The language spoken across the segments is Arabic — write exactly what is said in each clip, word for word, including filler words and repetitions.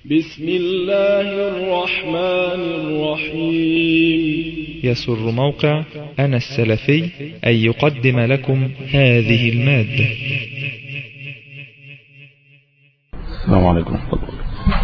بسم الله الرحمن الرحيم. يسر موقع أنا السلفي أن يقدم لكم هذه المادة. السلام عليكم ورحمة الله.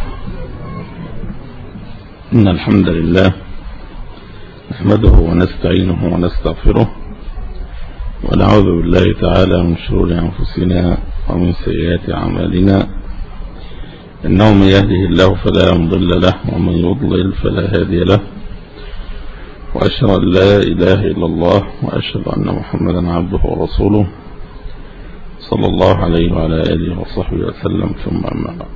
إن الحمد لله نحمده ونستعينه ونستغفره ونعوذ بالله تعالى من شرور أنفسنا ومن سيئات أعمالنا، إنه من يهده الله فلا مضل له ومن يضلل فلا هادي له، وأشهد أن لا إله إلا الله وأشهد أن محمدا عبده ورسوله صلى الله عليه وعلى آله وصحبه وسلم، ثم أما بعد.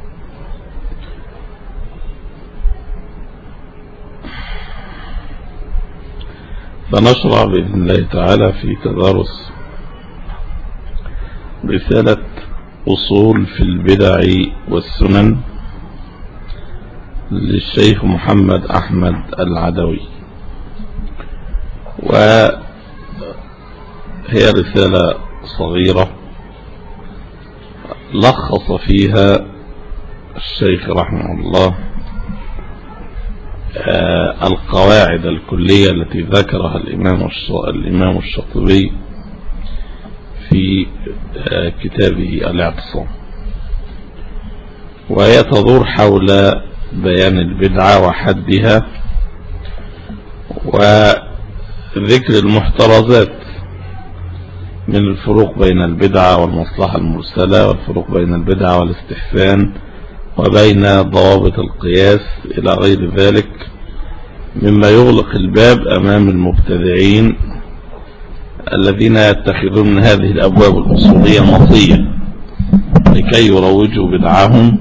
فنشرع بإذن الله تعالى في تدارس رسالة أصول في البدع والسنن للشيخ محمد أحمد العدوي، وهي رسالة صغيرة لخص فيها الشيخ رحمه الله القواعد الكلية التي ذكرها الإمام الإمام الشاطبي في كتابه الاعتصام، وهي تدور حول بيان البدعة وحدها وذكر المحترزات من الفروق بين البدعة والمصلحة المرسلة، والفروق بين البدعة والاستحسان، وبين ضوابط القياس إلى غير ذلك مما يغلق الباب أمام المبتدعين الذين يتخذون من هذه الأبواب الأصولية مطية لكي يروجوا بدعهم.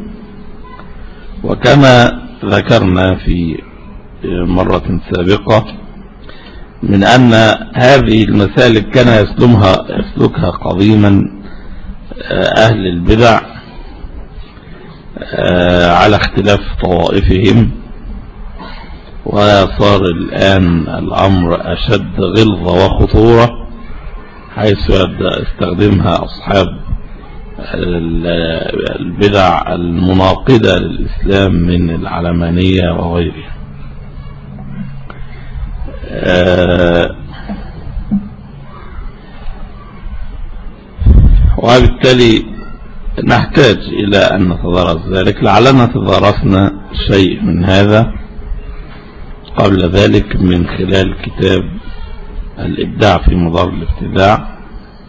وكما ذكرنا في مرة سابقة من أن هذه المسالك كان يسلمها يسلكها قديما أهل البدع على اختلاف طوائفهم، وصار الآن الأمر أشد غلظة وخطورة، حيث يستخدمها أصحاب البدع المناقضة للإسلام من العلمانية وغيرها. وبالتالي نحتاج إلى أن نتدارس ذلك. لعلنا تدارسنا شيء من هذا قبل ذلك من خلال كتاب الإبداع في مضار الابتداع،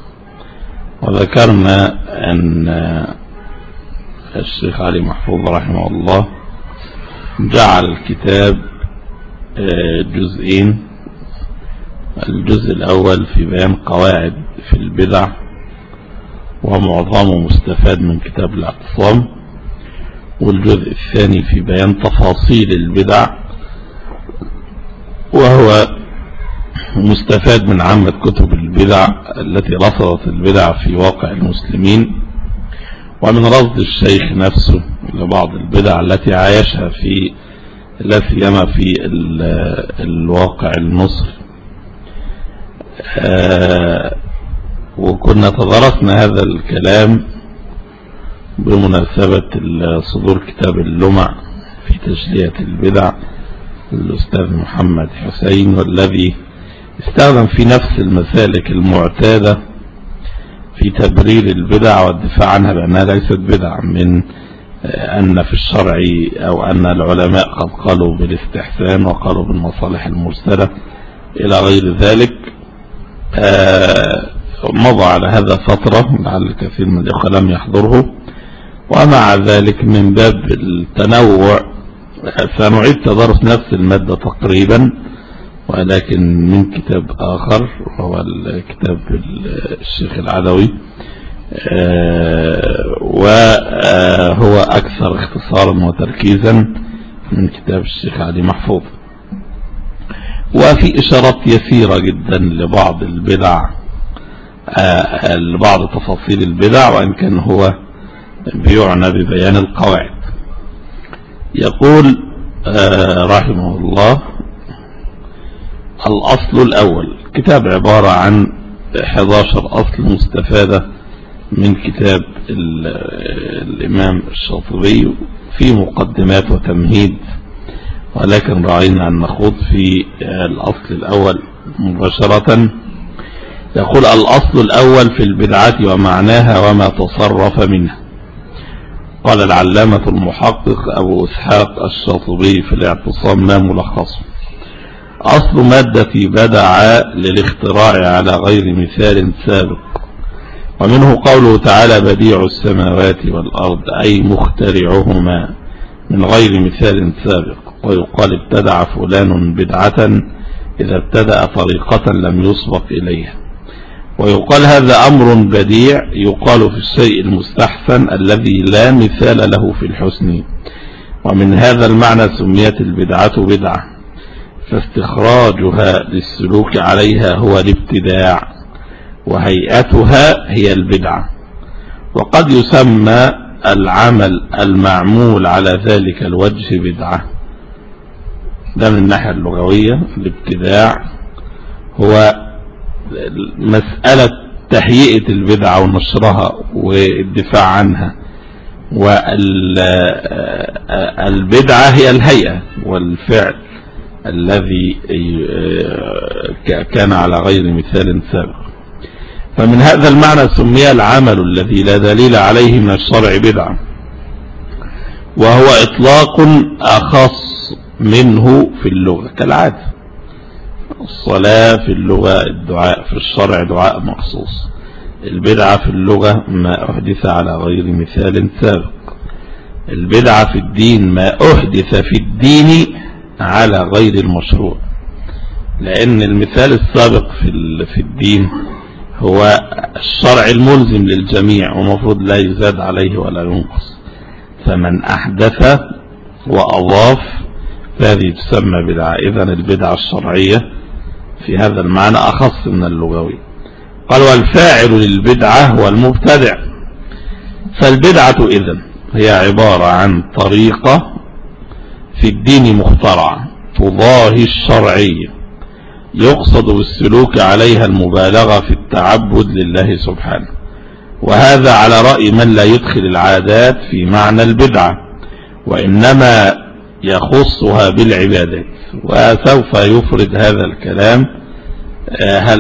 وذكرنا أن الشيخ علي محفوظ رحمه الله جعل الكتاب جزئين. الجزء الأول في بيان قواعد في البدع ومعظمه مستفاد من كتاب الاعتصام، والجزء الثاني في بيان تفاصيل البدع وهو مستفاد من عامة كتب البدع التي رصدت البدع في واقع المسلمين، ومن رصد الشيخ نفسه لبعض البدع التي عايشها في لا سيما في الواقع المصري. وكنا تدارسنا هذا الكلام بمناسبة صدور كتاب اللمع في تجلية البدع الأستاذ محمد حسين، والذي استخدم في نفس المسالك المعتادة في تبرير البدع والدفاع عنها بأنها ليست بدع، من أن في الشرع أو أن العلماء قد قالوا بالاستحسان وقالوا بالمصالح المرسلة إلى غير ذلك. مضى على هذا فترة، لعل الكثير من الإخوة لم يحضره، ومع ذلك من باب التنوع سنعيد تدارس نفس المادة تقريبا، ولكن من كتاب آخر وهو الكتاب الشيخ العدوي، وهو أكثر اختصارا وتركيزا من كتاب الشيخ علي محفوظ، وفي إشارات يسيرة جدا لبعض البدع، لبعض تفاصيل البدع، وإن كان هو بيعنى ببيان القواعد. يقول رحمه الله: الأصل الأول. كتاب عبارة عن إحدى عشر أصل مستفادة من كتاب الإمام الشاطبي في مقدمات وتمهيد، ولكن رأينا أن نخوض في الأصل الأول مباشرة. يقول: الأصل الأول في البدعة ومعناها وما تصرف منها. قال العلامة المحقق أبو إسحاق الشاطبي في الاعتصام ما ملخصه: أصل مادة بدع للاختراع على غير مثال سابق، ومنه قوله تعالى: بديع السماوات والأرض، أي مخترعهما من غير مثال سابق. ويقال: ابتدع فلان بدعة إذا ابتدأ طريقة لم يسبق إليها. ويقال: هذا أمر بديع يقال في الشيء المستحسن الذي لا مثال له في الحسن. ومن هذا المعنى سميت البدعة بدعة، فاستخراجها للسلوك عليها هو الابتداع، وهيئتها هي البدعة. وقد يسمى العمل المعمول على ذلك الوجه بدعة. ده من الناحية اللغوية. الابتداع هو مسألة تهيئة البدعة ونشرها والدفاع عنها، والبدعة هي الهيئة والفعل الذي كان على غير مثال سابق. فمن هذا المعنى سمي العمل الذي لا دليل عليه من الشرع بدعة، وهو إطلاق أخص منه في اللغة كالعادة. الصلاة في اللغة الدعاء، في الشرع دعاء مخصوص. البدعة في اللغة ما أحدث على غير مثال سابق. البدعة في الدين ما أحدث في الدين على غير المشروع، لأن المثال السابق في الدين هو الشرع الملزم للجميع ومفروض لا يزاد عليه ولا ينقص. فمن أحدث وأضاف فهذه تسمى بدعة. إذن البدعة الشرعية في هذا المعنى أخص من اللغوي. قال: والفاعل للبدعة هو المبتدع. فالبدعة إذن هي عبارة عن طريقة في الدين مخترعة تضاهي الشرعية، يقصد بالسلوك عليها المبالغة في التعبد لله سبحانه. وهذا على رأي من لا يدخل العادات في معنى البدعة، وإنما يخصها بالعبادات. وسوف يفرد هذا الكلام. هل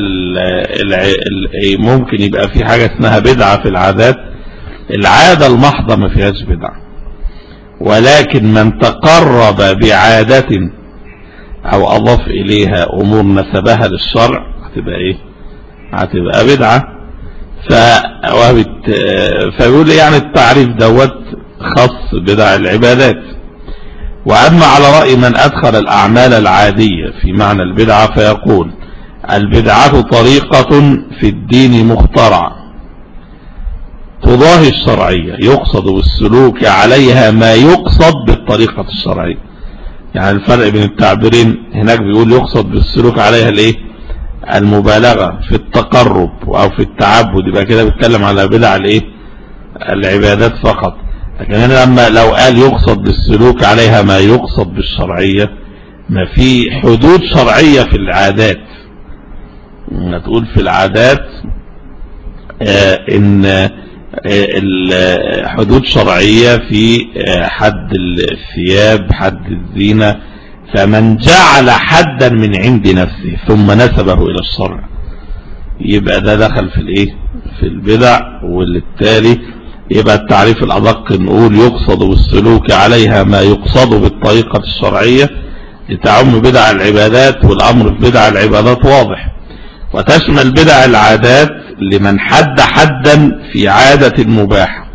ممكن يبقى في حاجة اسمها بدعة في العادات؟ العادة المحضة ما فيهاش بدعة، ولكن من تقرب بعادة او اضاف اليها امور نسبها للشرع هتبقى ايه؟ هتبقى بدعة. ف... فيقول يعني التعريف دوت خاص بدع العبادات. واما على رأي من ادخل الاعمال العادية في معنى البدعة فيقول: البدعة طريقة في الدين مخترعة تضاهي الشرعية، يقصد بالسلوك عليها ما يقصد بالطريقة الشرعية. يعني الفرق بين التعبيرين هناك بيقول يقصد بالسلوك عليها الايه؟ المبالغة في التقرب او في التعبد، يبقى كده بيتكلم على بدع الايه؟ العبادات فقط. لكن هنا لما لو قال يقصد بالسلوك عليها ما يقصد بالشرعية، ما في حدود شرعية في العادات. ما تقول في العادات آه ان الحدود شرعية في حد الثياب، حد الزينة، فمن جعل حدا من عند نفسه ثم نسبه إلى الشرع يبقى ده دخل في الايه؟ في البدع. وبالتالي يبقى التعريف الأدق نقول يقصد بالسلوك عليها ما يقصد بالطريقة الشرعية لتعم بدع العبادات. والأمر في بدع العبادات واضح، وتشمل بدع العادات لمن حد حدا في عادة مباحة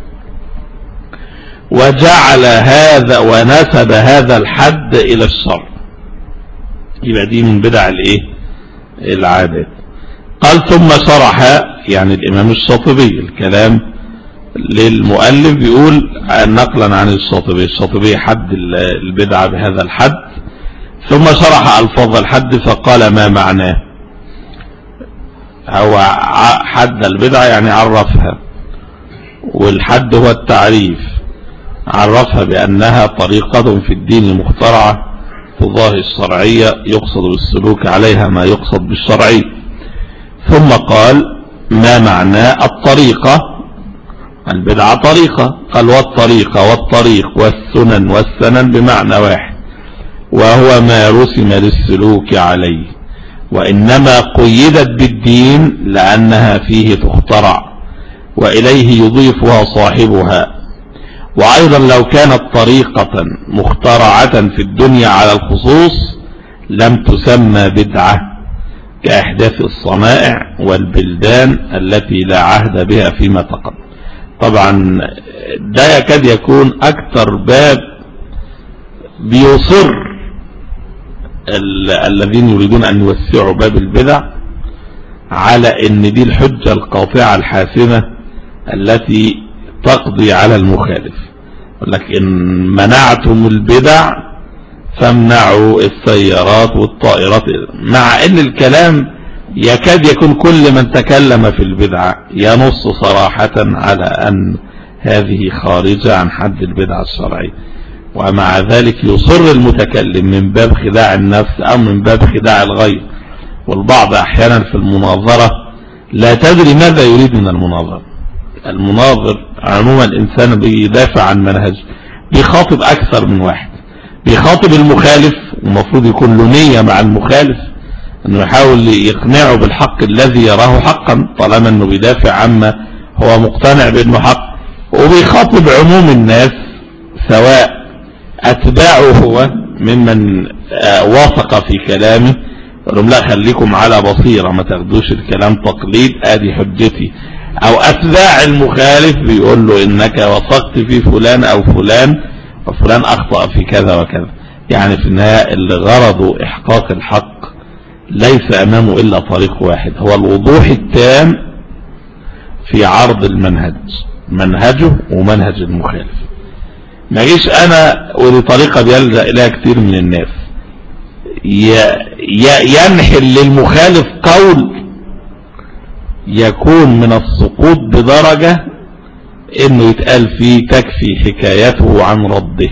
وجعل هذا ونسب هذا الحد إلى الشرع، يبقى دي من بدع الايه؟ العادات. قال: ثم شرح، يعني الإمام الشاطبي، الكلام للمؤلف بيقول نقلا عن الشاطبي. الشاطبي حد البدعة بهذا الحد، ثم شرح ألفاظ الحد فقال: ما معناه؟ هو حد البدعة يعني عرفها، والحد هو التعريف. عرفها بأنها طريقة في الدين مخترعة تضاهي الشرعية، يقصد بالسلوك عليها ما يقصد بالشرعي. ثم قال: ما معنى الطريقة؟ البدعة طريقة، قال والطريقة والطريق والسنن والسنن بمعنى واحد، وهو ما رسم للسلوك عليه، وإنما قيدت بالدين لأنها فيه تخترع وإليه يضيفها صاحبها. وأيضا لو كانت طريقة مخترعة في الدنيا على الخصوص لم تسمى بدعة، كأحداث الصنائع والبلدان التي لا عهد بها فيما تقدم. طبعا ده يكاد يكون أكثر باب بيصر الذين يريدون أن يوسعوا باب البدع على أن دي الحجة القاطعة الحاسمة التي تقضي على المخالف. لكن منعتم البدع فامنعوا السيارات والطائرات، مع أن الكلام يكاد يكون كل من تكلم في البدعة ينص صراحة على أن هذه خارجة عن حد البدعة الشرعية، ومع ذلك يصر المتكلم من باب خداع النفس أو من باب خداع الغير. والبعض أحيانا في المناظرة لا تدري ماذا يريد من المناظرة. المناظر عموما الإنسان بيدافع عن منهج، بيخاطب أكثر من واحد، بيخاطب المخالف ومفروض يكون له نية مع المخالف انه يحاول يقنعه بالحق الذي يراه حقا طالما انه بيدافع عما هو مقتنع بانه حق، وبيخاطب عموم الناس سواء اتباعه هو ممن وافق في كلامه يقول لا خليكم على بصيرة ما تاخدوش الكلام تقليد ادي حجتي، او اتباع المخالف بيقول له انك وثقت في فلان او فلان وفلان اخطأ في كذا وكذا. يعني في النهاية اللي غرضه احقاق الحق ليس امامه الا طريق واحد، هو الوضوح التام في عرض المنهج، منهجه ومنهج المخالف. ما جيش انا ودي طريقة بيلجأ اليها كتير من الناس ينحل للمخالف قول يكون من السقوط بدرجة انه يتقال فيه تكفي حكايته عن رده.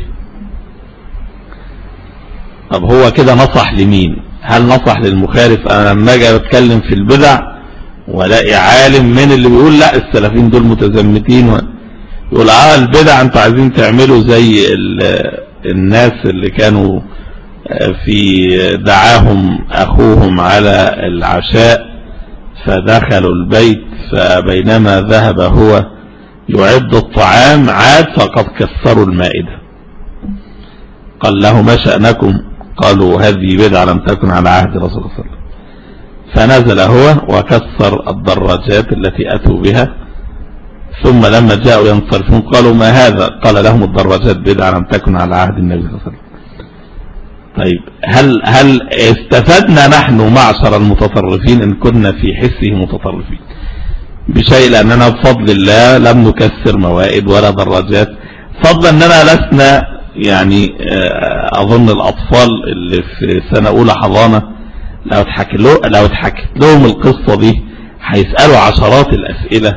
طب هو كده نصح لمين؟ هل نصح للمخالف؟ انا لما اجي اتكلم في البدع ولاقي عالم من اللي بيقول لا السلفيين دول متزمتين و... يقول اه البدع انتوا عايزين تعملوا زي الناس اللي كانوا في دعاهم اخوهم على العشاء فدخلوا البيت فبينما ذهب هو يعد الطعام عاد فقد كسروا المائدة. قال له ما شأنكم؟ قالوا هذه بدعة لم تكن على عهد رسول الله صلى الله عليه وسلم. فنزل هو وكسر الدراجات التي أتوا بها، ثم لما جاءوا ينصرفون قالوا ما هذا؟ قال لهم الدراجات بدعة لم تكن على عهد النبي صلى الله عليه وسلم. طيب هل هل استفدنا نحن معشر المتطرفين ان كنا في حسه متطرفين بشيء؟ لاننا بفضل الله لم نكسر موائد ولا دراجات، فضلا اننا لسنا يعني اظن الاطفال اللي في سنة اولى حضانة لو اتحكت له لو اتحكت لهم القصة دي هيسألوا عشرات الاسئلة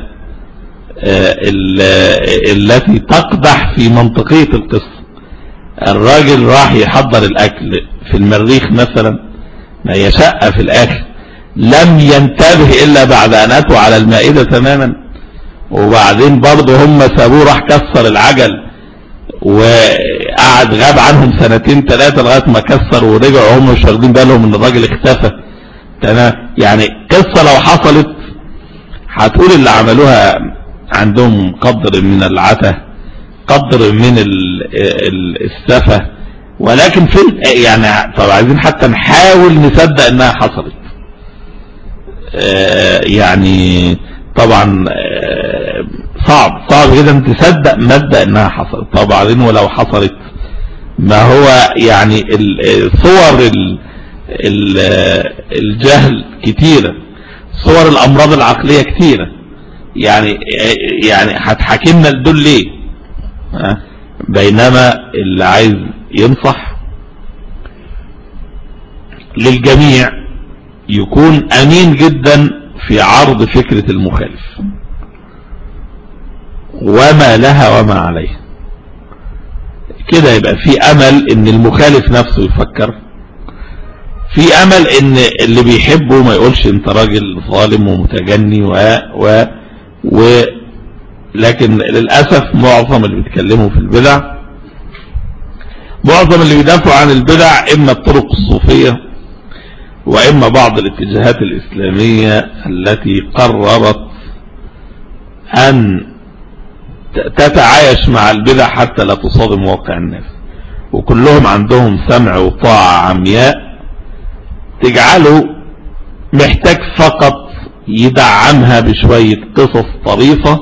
التي تقدح في منطقية القصة. الراجل راح يحضر الاكل في المريخ مثلا، ما هي شقة في الاكل، لم ينتبه الا بعد ان اتوا على المائدة تماما، وبعدين برضه هم سابوه راح كسر العجل وقعد غاب عنهم سنتين ثلاثة لغاية ما كسر ورجعوا هم مش واخدين بالهم ان الراجل اختفى. تمام؟ يعني قصة لو حصلت هتقول اللي عملوها عندهم قدر من العته، قدر من السفه، ولكن في يعني طب عايزين حتى نحاول نصدق انها حصلت. يعني طبعا صعب صعب جدا تصدق مبدأ انها حصلت. طبعا ولو حصلت ما هو يعني صور الجهل كتيرة، صور الامراض العقلية كتيرة. يعني يعني هتحاكمنا لدول ليه؟ بينما اللي عايز ينصح للجميع يكون امين جدا في عرض فكرة المخالف وما لها وما عليها، كده يبقى في امل ان المخالف نفسه يفكر، في امل ان اللي بيحبه ما يقولش انت راجل ظالم ومتجني و و و لكن للأسف معظم اللي بيتكلموا في البدع، معظم اللي بيدافعوا عن البدع إما الطرق الصوفية وإما بعض الاتجاهات الإسلامية التي قررت أن تتعايش مع البدع حتى لا تصادم واقع الناس، وكلهم عندهم سمع وطاعة عمياء تجعله محتاج فقط يدعمها بشوية قصص طريفة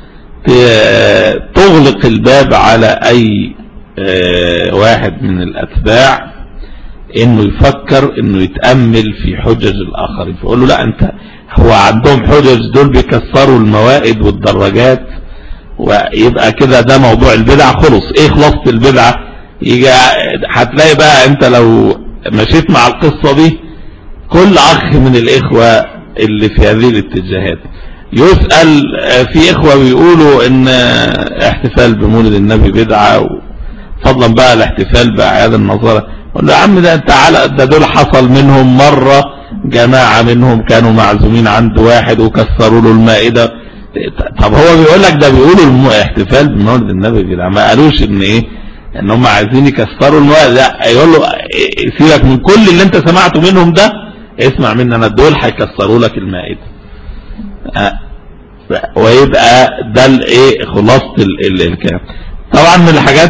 تغلق الباب على أي واحد من الأتباع انه يفكر انه يتأمل في حجج الآخرين، فقول له لا انت، هو عندهم حجج دول بيكسروا الموائد والدراجات ويبقى كده ده موضوع البدع خلص. ايه خلاصة البدعة؟ يجي هتلاقي بقى انت لو مشيت مع القصة دي كل اخ من الاخوة اللي في هذه الاتجاهات يسأل، في اخوة بيقولوا ان احتفال بمولد النبي بدعة، فضلا بقى الاحتفال باعياد النصارى. قال له يا عم ده انت على ده دول حصل منهم مرة جماعة منهم كانوا معزومين عند واحد وكسروا له المائدة. طب هو بيقول لك ده بيقولوا احتفال بمولد النبي بدعة، ما قالوش ان ايه ان هم عايزين يكسروا المائدة. لا، يقول له سيبك من كل اللي انت سمعته منهم ده، اسمع مني انا، دول هيكسروا لك المائدة. اه ويبقى ده الايه خلاصة الكلام. طبعا من الحاجات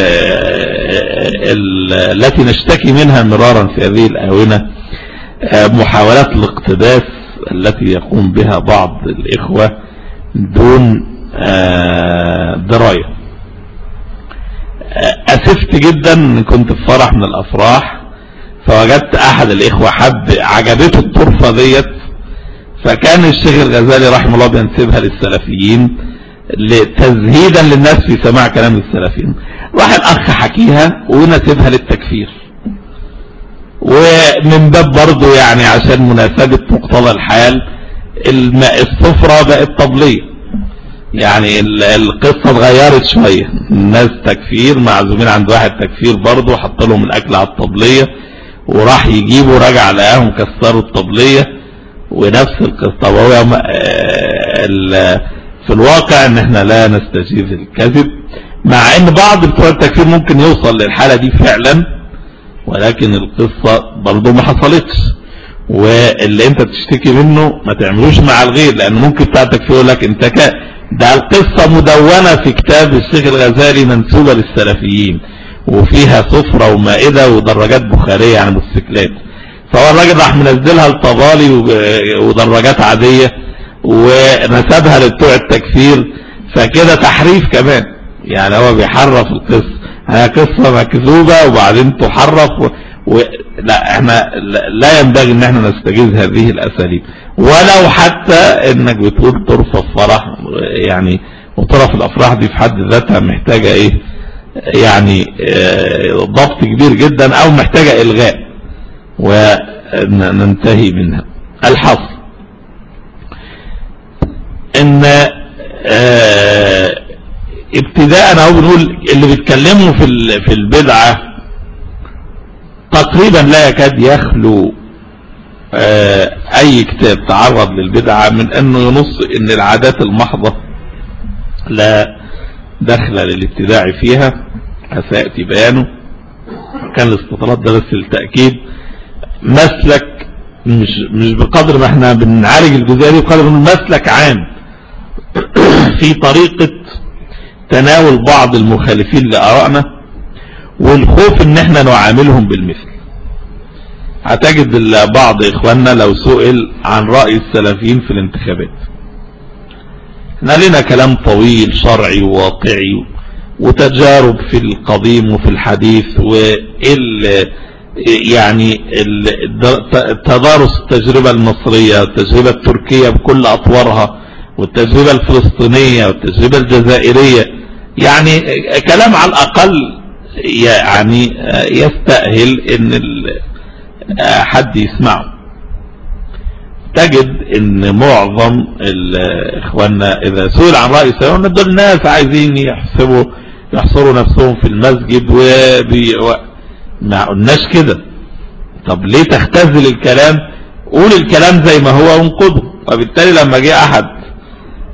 التي نشتكي منها مرارا في هذه الآونة محاولات الاقتباس التي يقوم بها بعض الإخوة دون دراية. أسفت جدا، كنت في فرح من الأفراح فوجدت أحد الإخوة حب عجبته الطرفة ديت، فكان الشيخ الغزالي رحمه الله بينسبها للسلفيين تزهيدا للناس في سماع كلام السلفيين، راح الأخ حكيها ونسبها للتكفير، ومن باب برضو يعني عشان مناسبة مقتضى الحال السفرة بقت طبلية، يعني القصة اتغيرت شوية، الناس تكفير معزومين عند واحد تكفير برضو، حط لهم الأكل على الطبلية وراح يجيبوا رجع لقاهم كسروا الطبلية ونفس القصة. طب هو في الواقع ان احنا لا نستجيب الكذب، مع ان بعض بتوع التكفير ممكن يوصل للحالة دي فعلا، ولكن القصة برضو ما حصلتش. واللي انت تشتكي منه ما تعملوش مع الغير، لان ممكن بتاع التكفير يقول لك انت ك... ده القصة مدونة في كتاب الشيخ الغزالي منسوبة للسلفيين وفيها سفرة ومائدة ودراجات بخارية عن موتوسيكلات، فهو الراجل راح منزلها لطبالي ودراجات عادية ونسبها لبتوع التكفير، فكده تحريف كمان، يعني هو بيحرف القصة، هي قصة مكذوبة وبعدين تحرف و... و... لا احنا لا ينبغي ان احنا نستجيز هذه الاساليب، ولو حتى انك بتقول طرف الفرح، يعني وطرف الافراح دي في حد ذاتها محتاجة ايه يعني اه ضبط كبير جدا او محتاجة الغاء وننتهي منها. الحصر ان اه ابتداء اهو بنقول اللي بيتكلموا في في البدعه تقريبا لا يكاد يخلو اه اي كتاب تعرض للبدعه من انه ينص ان العادات المحضه لا دخل للابتداع فيها، سياتي بيانه. كان الاستطراد ده بس للتاكيد مسلك مش مش بقدر ما احنا بنعالج الجزئيه دي، بقدر انه مسلك عام في طريقه تناول بعض المخالفين لآرائنا والخوف ان احنا نعاملهم بالمثل. هتجد بعض اخواننا لو سئل عن رأي السلفيين في الانتخابات، احنا لنا كلام طويل شرعي وواقعي وتجارب في القديم وفي الحديث، وال يعني تدارس التجربة المصرية والتجربة التركية بكل اطوارها والتجربة الفلسطينية والتجربة الجزائرية، يعني كلام على الأقل يعني يستأهل ان حد يسمعه. تجد ان معظم اخواننا اذا سئل عن رأي سيقولون دول الناس عايزين يحسبوا يحصروا نفسهم في المسجد وبي... ما قلناش كده. طب ليه تختزل الكلام؟ قول الكلام زي ما هو وانقضه. وبالتالي لما جاء احد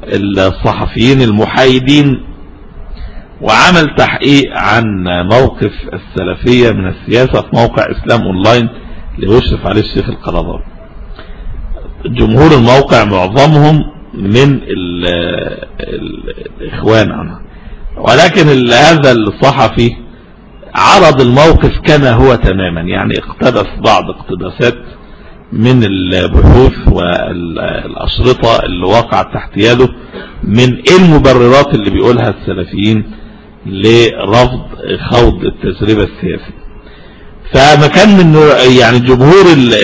الصحفيين المحايدين، وعمل تحقيق عن موقف السلفية من السياسة في موقع اسلام اونلاين اللي يشرف عليه الشيخ القرضاوي. جمهور الموقع معظمهم من ال ال الاخوان عنها، ولكن هذا الصحفي عرض الموقف كما هو تماما، يعني اقتبس بعض اقتباسات من البحوث والأشرطة اللي وقعت تحت يده من ايه المبررات اللي بيقولها السلفيين لرفض خوض التجربة السياسية. فما كان من يعني جمهور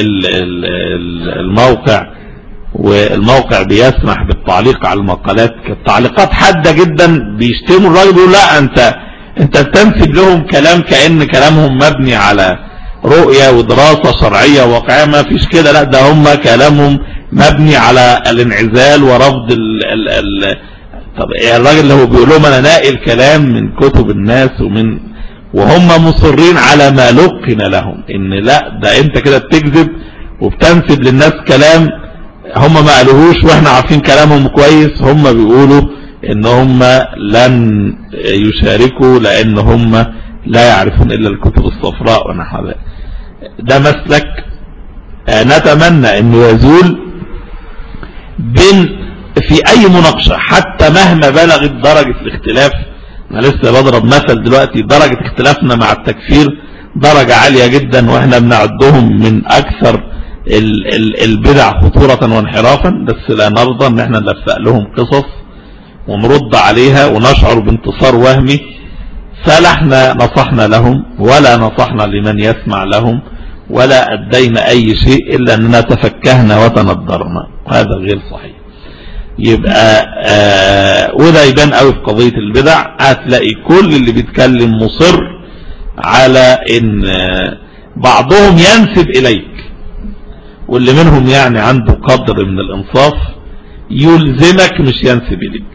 الموقع، والموقع بيسمح بالتعليق على المقالات، كانت تعليقات حادة جدا، بيشتموا الراجل بيقول لا انت انت بتنسب لهم كلام كأن كلامهم مبني على رؤية ودراسة شرعية واقعية. ما فيش كده، لا ده هم كلامهم مبني على الانعزال ورفض ال ال ال طب الراجل اللي هو بيقول لهم انا ناقل كلام من كتب الناس ومن وهم مصرين على ما لقن لهم ان لا ده انت كده بتكذب وبتنسب للناس كلام هم ما قالوهوش واحنا عارفين كلامهم كويس. هم بيقولوا ان هم لن يشاركوا لان هم لا يعرفون الا الكتب الصفراء ونحو ذلك. ده مسلك نتمنى انه يزول بين في اي مناقشة حتى مهما بلغت درجة الاختلاف. انا لسه بضرب مثل دلوقتي، درجة اختلافنا مع التكفير درجة عالية جدا، واحنا بنعدهم من اكثر ال ال البدع خطورة وانحرافا، بس لا نرضى ان احنا نلفق لهم قصص ونرد عليها ونشعر بانتصار وهمي. فلا احنا نصحنا لهم ولا نصحنا لمن يسمع لهم ولا ادينا اي شيء الا اننا تفكهنا وتندرنا، وهذا غير صحيح. يبقى آه وده يبان قوي في قضية البدع. هتلاقي كل اللي بيتكلم مصر على ان آه بعضهم ينسب اليك، واللي منهم يعني عنده قدر من الانصاف يلزمك مش ينسب اليك،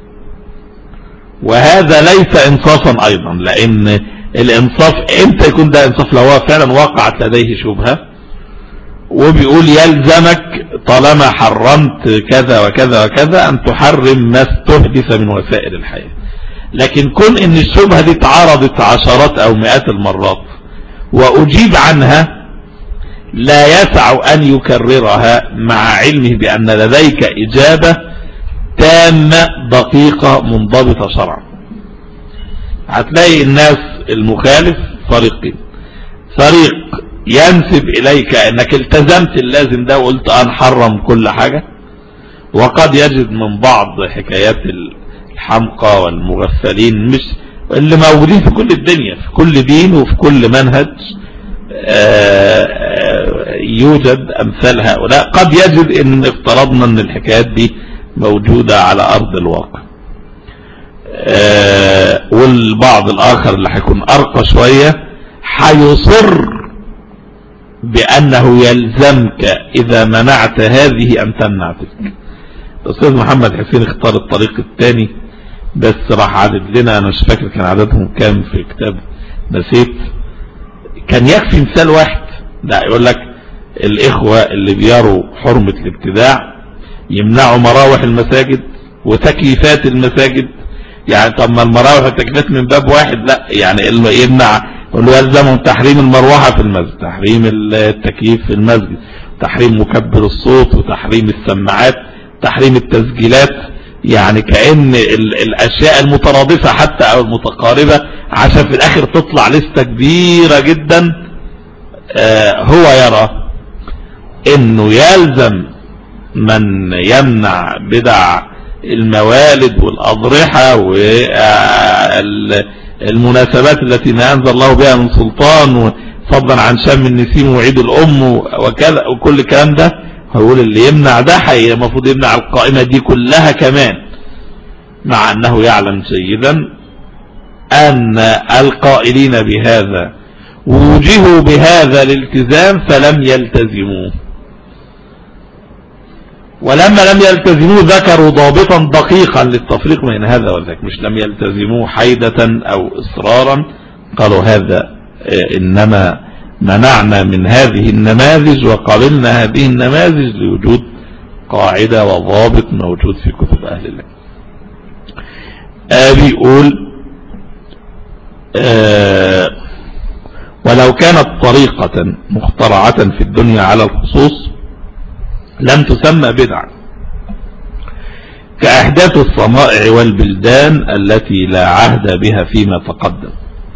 وهذا ليس انصافا ايضا. لان الانصاف امتى يكون ده انصاف؟ لو هو فعلا وقعت لديه شبهة وبيقول يلزمك طالما حرمت كذا وكذا وكذا ان تحرم ما استحدث من وسائل الحياة. لكن كون ان الشبهة دي اتعرضت عشرات او مئات المرات واجيب عنها، لا يسع ان يكررها مع علمه بان لديك اجابة تامة دقيقة منضبطة شرعا. هتلاقي الناس المخالف فريقين: فريق ينسب اليك انك التزمت اللازم ده وقلت انا حرم كل حاجة، وقد يجد من بعض حكايات الحمقى والمغفلين مش اللي موجودين في كل الدنيا في كل دين وفي كل منهج يوجد امثال هؤلاء. قد يجد ان افترضنا ان الحكايات دي موجودة على ارض الواقع. والبعض الاخر اللي هيكون ارقى شوية هيصر بانه يلزمك اذا منعت هذه ان تمنع تلك. الاستاذ محمد حسين اختار الطريق الثاني، بس راح عدد لنا، انا مش فاكر كان عددهم كام في كتاب نسيت، كان يكفي مثال واحد. ده يقول لك الاخوة اللي بيروا حرمة الابتداع يمنعوا مراوح المساجد وتكييفات المساجد. يعني طب ما المراوح والتكييفات من باب واحد، لا يعني يمنع، يقول له يلزمهم تحريم المروحة في المسجد، تحريم التكييف في المسجد، تحريم مكبر الصوت، وتحريم السماعات، تحريم التسجيلات. يعني كأن الاشياء المترادفة حتى او المتقاربة، عشان في الاخر تطلع لستة كبيرة جدا. آه هو يرى انه يلزم من يمنع بدع الموالد والاضرحة والمناسبات التي ما انزل الله بها من سلطان، فضلا عن شم النسيم وعيد الام وكذا وكل الكلام ده. هيقول اللي يمنع ده حقيقة المفروض يمنع القائمة دي كلها كمان، مع انه يعلم جيدا ان القائلين بهذا ووجهوا بهذا الالتزام فلم يلتزموه، ولما لم يلتزموه ذكروا ضابطا دقيقا للتفريق بين هذا وذاك، مش لم يلتزموه حيدة او اصرارا. قالوا هذا انما منعنا من هذه النماذج وقبلنا هذه النماذج لوجود قاعدة وضابط موجود في كتب أهل العلم. آه بيقول آه ولو كانت طريقة مخترعة في الدنيا على الخصوص لم تسمى بدعة، كأحداث الصنائع والبلدان التي لا عهد بها فيما تقدم.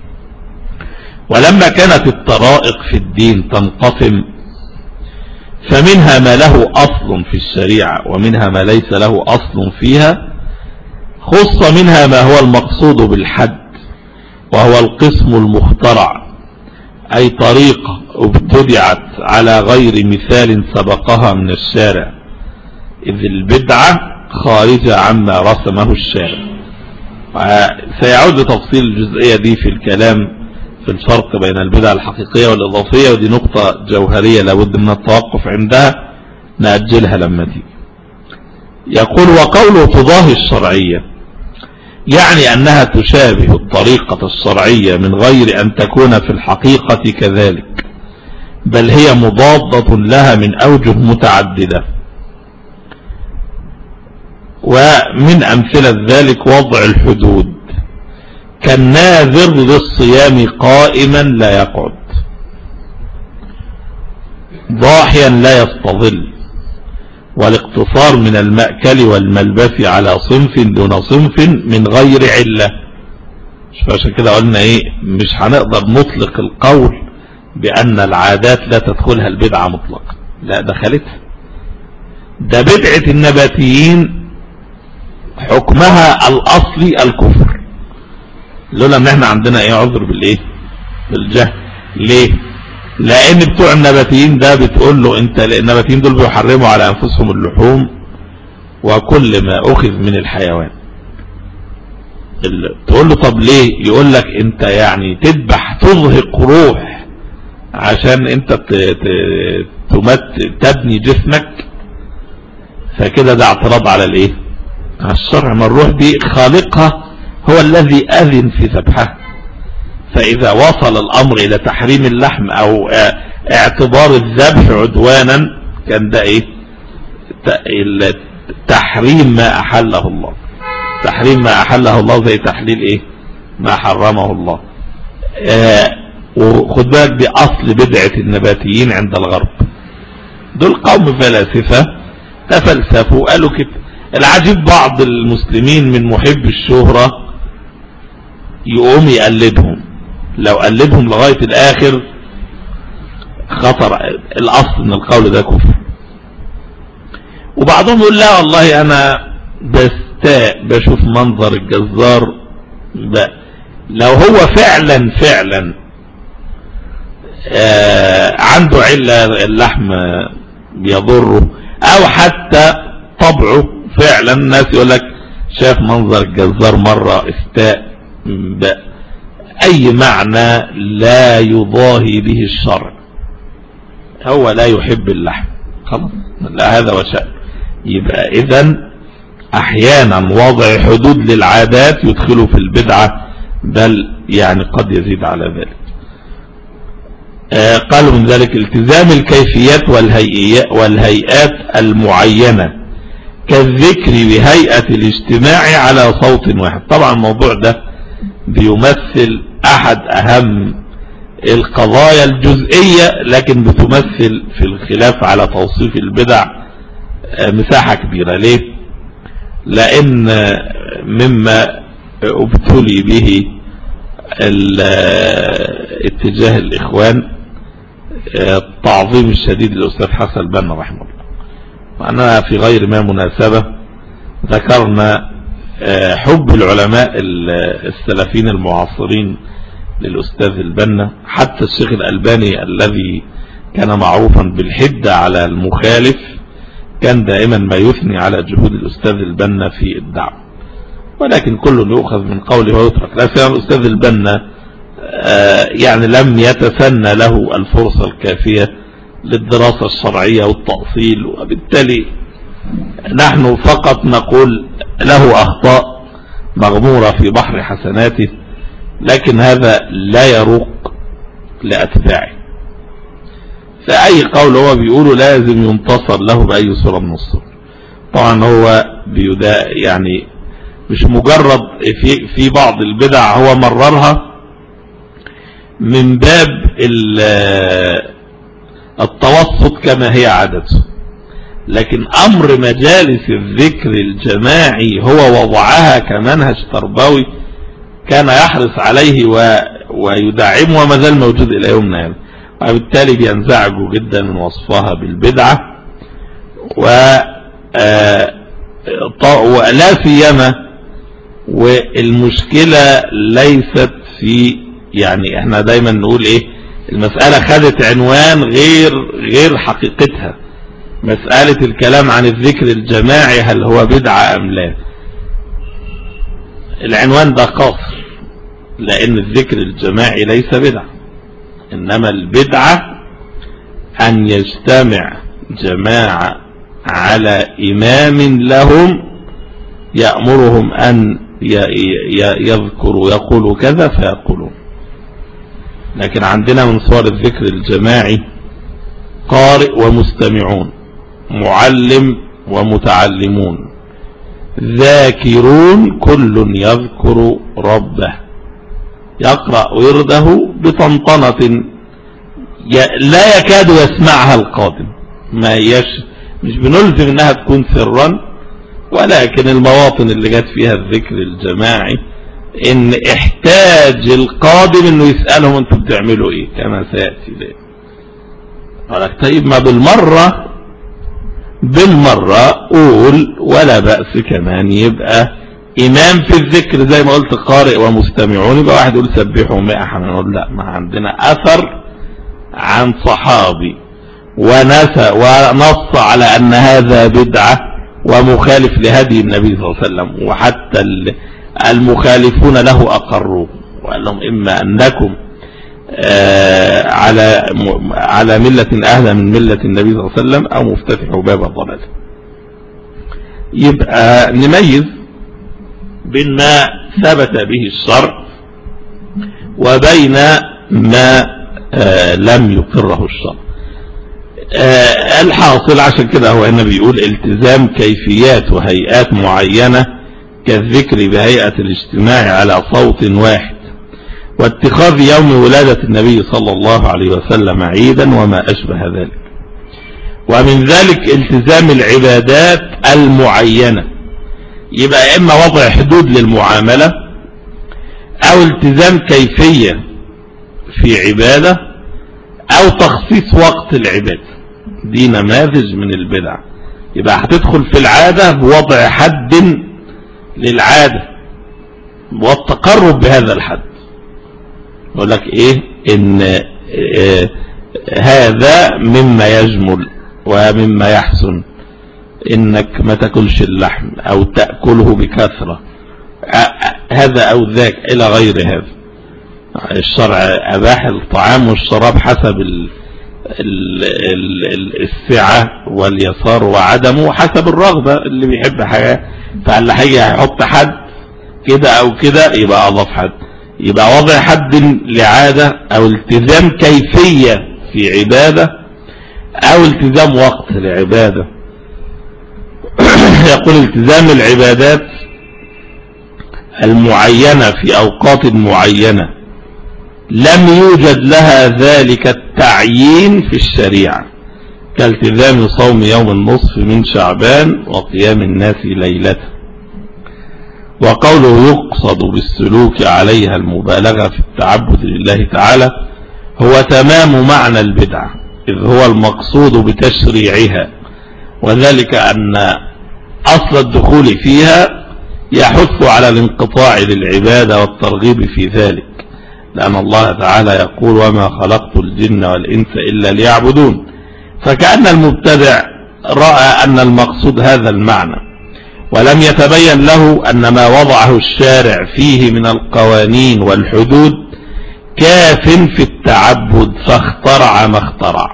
ولما كانت الطرائق في الدين تنقسم، فمنها ما له أصل في الشريعة ومنها ما ليس له أصل فيها، خص منها ما هو المقصود بالحد، وهو القسم المخترع، أي طريقة ابتدعت على غير مثال سبقها من الشارع، إذ البدعة خارجة عما رسمه الشارع. سيعود لتفصيل الجزئية دي في الكلام في الفرق بين البدع الحقيقية والإضافية، ودي نقطة جوهرية لابد من التوقف عندها، نأجلها لما تيجي. يقول وقوله تضاهي الشرعية يعني أنها تشابه الطريقة الشرعية من غير أن تكون في الحقيقة كذلك، بل هي مضادة لها من أوجه متعددة. ومن أمثلة ذلك وضع الحدود، كالناذر للصيام قائما لا يقعد، ضاحيا لا يستظل، والاقتصار من المأكل والملبس على صنف دون صنف من غير علة. عشان كده قلنا ايه، مش هنقدر نطلق القول بأن العادات لا تدخلها البدعة مطلقا، لا دخلتها. ده بدعة النباتيين حكمها الأصلي الكفر، لولا ان احنا عندنا ايه عذر بالايه بالجهل. ليه؟ لان بتوع النباتيين ده بتقول له انت، النباتيين دول بيحرموا على انفسهم اللحوم وكل ما اخذ من الحيوان. تقول له طب ليه؟ يقول لك انت يعني تذبح تزهق روح عشان انت تمت تبني جسمك، فكده ده اعتراض على الايه، على الشرع. ما الروح دي خالقها هو الذي أذن في ذبحها، فإذا وصل الأمر إلى تحريم اللحم أو اعتبار الذبح عدوانا، كان ده إيه، تحريم ما أحله الله. تحريم ما أحله الله زي تحليل إيه ما حرمه الله. آه وخد بالك دي أصل بدعة النباتيين عند الغرب. دول قوم فلاسفة تفلسفوا قالوا كده. العجيب بعض المسلمين من محب الشهرة يقوم يقلدهم، لو قلدهم لغاية الآخر خطر. الأصل من القول ده كفر. وبعضهم يقول لا والله أنا بستاء بشوف منظر الجزار بقى. لو هو فعلا فعلا آه عنده علة اللحم بيضره، أو حتى طبعه فعلا، الناس يقول لك شاف منظر الجزار مرة استاء بأي معنى لا يضاهي به الشرع، هو لا يحب اللحم خلاص، لا هذا وشأن. يبقى إذن أحيانا وضع حدود للعادات يدخله في البدعة، بل يعني قد يزيد على ذلك. آه قالوا من ذلك التزام الكيفيات والهيئات المعينة كالذكر بهيئة الاجتماع على صوت واحد. طبعا الموضوع ده بيمثل أحد أهم القضايا الجزئية، لكن بتمثل في الخلاف على توصيف البدع مساحة كبيرة. ليه؟ لأن مما ابتلي به اتجاه الإخوان التعظيم الشديد للأستاذ حسن البنا رحمه الله. وأنا في غير ما مناسبة ذكرنا حب العلماء السلفيين المعاصرين للأستاذ البنا، حتى الشيخ الألباني الذي كان معروفا بالحدة على المخالف كان دائما ما يثني على جهود الأستاذ البنا في الدعوة، ولكن كل يؤخذ من قوله ويترك. لا سيما الأستاذ البنا يعني لم يتسنى له الفرصة الكافية للدراسة الشرعية والتأصيل، وبالتالي نحن فقط نقول له أخطاء مغمورة في بحر حسناته، لكن هذا لا يروق لأتباعه. فأي قول هو بيقوله لازم ينتصر له بأي صورة من الصور. طبعا هو بيدا يعني مش مجرد في في بعض البدع هو مررها من باب التوسط كما هي عادته، لكن امر مجالس الذكر الجماعي هو وضعها كمنهج تربوي كان يحرص عليه ويدعمه وما زال موجود الى يومنا يعني. وبالتالي بينزعجوا جدا من وصفها بالبدعة، ولا سيما والمشكلة ليست في يعني احنا دايما نقول ايه، المسألة خدت عنوان غير غير حقيقتها. مسألة الكلام عن الذكر الجماعي هل هو بدعة ام لا، العنوان ده قاصر، لان الذكر الجماعي ليس بدعة، انما البدعة ان يجتمع جماعة على امام لهم يأمرهم ان يذكروا يقولوا كذا فيقولون. لكن عندنا من صور الذكر الجماعي قارئ ومستمعون، معلم ومتعلمون، ذاكرون كل يذكر ربه، يقرأ ورده بطنطنة لا يكاد يسمعها القادم، ما يش مش بنلزم انها تكون سرا، ولكن المواطن اللي جت فيها الذكر الجماعي ان احتاج القادم انه يسألهم انتوا بتعملوا ايه كما سيأتي ليه. قالك طيب ما بالمرة بالمرة قول ولا بأس كمان يبقى امام في الذكر زي ما قلت قارئ ومستمعون، يبقى واحد يقول سبحوا مئة، احنا نقول لا، ما عندنا اثر عن صحابي ونسى ونص على ان هذا بدعة ومخالف لهدي النبي صلى الله عليه وسلم، وحتى المخالفون له اقروه وقال لهم اما انكم آه على على ملة اهدى من ملة النبي صلى الله عليه وسلم او مفتتحوا باب الضلال. يبقى نميز بين ما ثبت به الشرع وبين ما آه لم يقره الشرع. آه الحاصل عشان كده هو هنا بيقول التزام كيفيات وهيئات معينة كالذكر بهيئة الاجتماع على صوت واحد، واتخاذ يوم ولادة النبي صلى الله عليه وسلم عيدا وما أشبه ذلك. ومن ذلك التزام العبادات المعينة، يبقى إما وضع حدود للمعاملة أو التزام كيفية في عبادة أو تخصيص وقت العبادة. دي نماذج من البدع. يبقى هتدخل في العادة بوضع حد للعادة والتقرب بهذا الحد. يقول لك ايه ان إيه هذا مما يجمل ومما يحسن انك ما تاكلش اللحم او تأكله بكثرة، هذا او ذاك الى غير هذا. الشرع اباح الطعام والشراب حسب ال ال ال السعة واليسار وعدمه، حسب الرغبة. اللي بيحب حاجة فاللي هيجي هيحط حد كده او كده يبقى اضاف حد. يبقى وضع حد لعادة او التزام كيفية في عبادة او التزام وقت لعبادة. يقول التزام العبادات المعينة في اوقات معينة لم يوجد لها ذلك التعيين في الشريعة، كالتزام صوم يوم النصف من شعبان وقيام الناس ليلته. وقوله يقصد بالسلوك عليها المبالغة في التعبد لله تعالى هو تمام معنى البدعة، إذ هو المقصود بتشريعها، وذلك أن أصل الدخول فيها يحث على الانقطاع للعبادة والترغيب في ذلك، لأن الله تعالى يقول وما خلقت الجن والإنس إلا ليعبدون. فكأن المبتدع رأى أن المقصود هذا المعنى ولم يتبين له أن ما وضعه الشارع فيه من القوانين والحدود كاف في التعبد، فاخترع ما اخترع.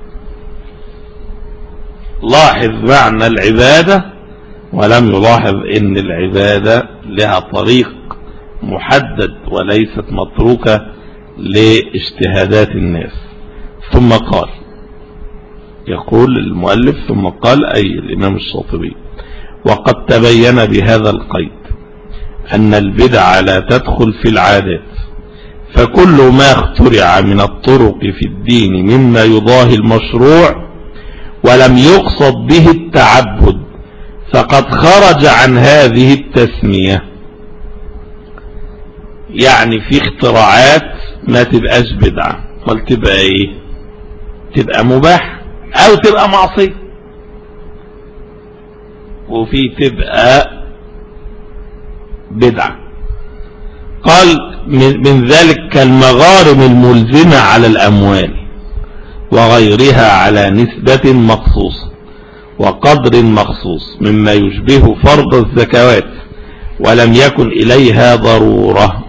لاحظ معنى العبادة ولم يلاحظ ان العبادة لها طريق محدد وليست متروكة لاجتهادات الناس. ثم قال، يقول المؤلف ثم قال أي الإمام الشاطبي وقد تبين بهذا القيد أن البدع لا تدخل في العادات، فكل ما اخترع من الطرق في الدين مما يضاهي المشروع ولم يقصد به التعبد فقد خرج عن هذه التسمية. يعني في اختراعات ما تبقاش بدعة، بل تبقى ايه؟ تبقى مباح او تبقى معصية، وفي تبقى بدعة. قال من ذلك كالمغارم الملزمة على الأموال وغيرها على نسبة مخصوصة وقدر مخصوص مما يشبه فرض الزكوات ولم يكن إليها ضرورة.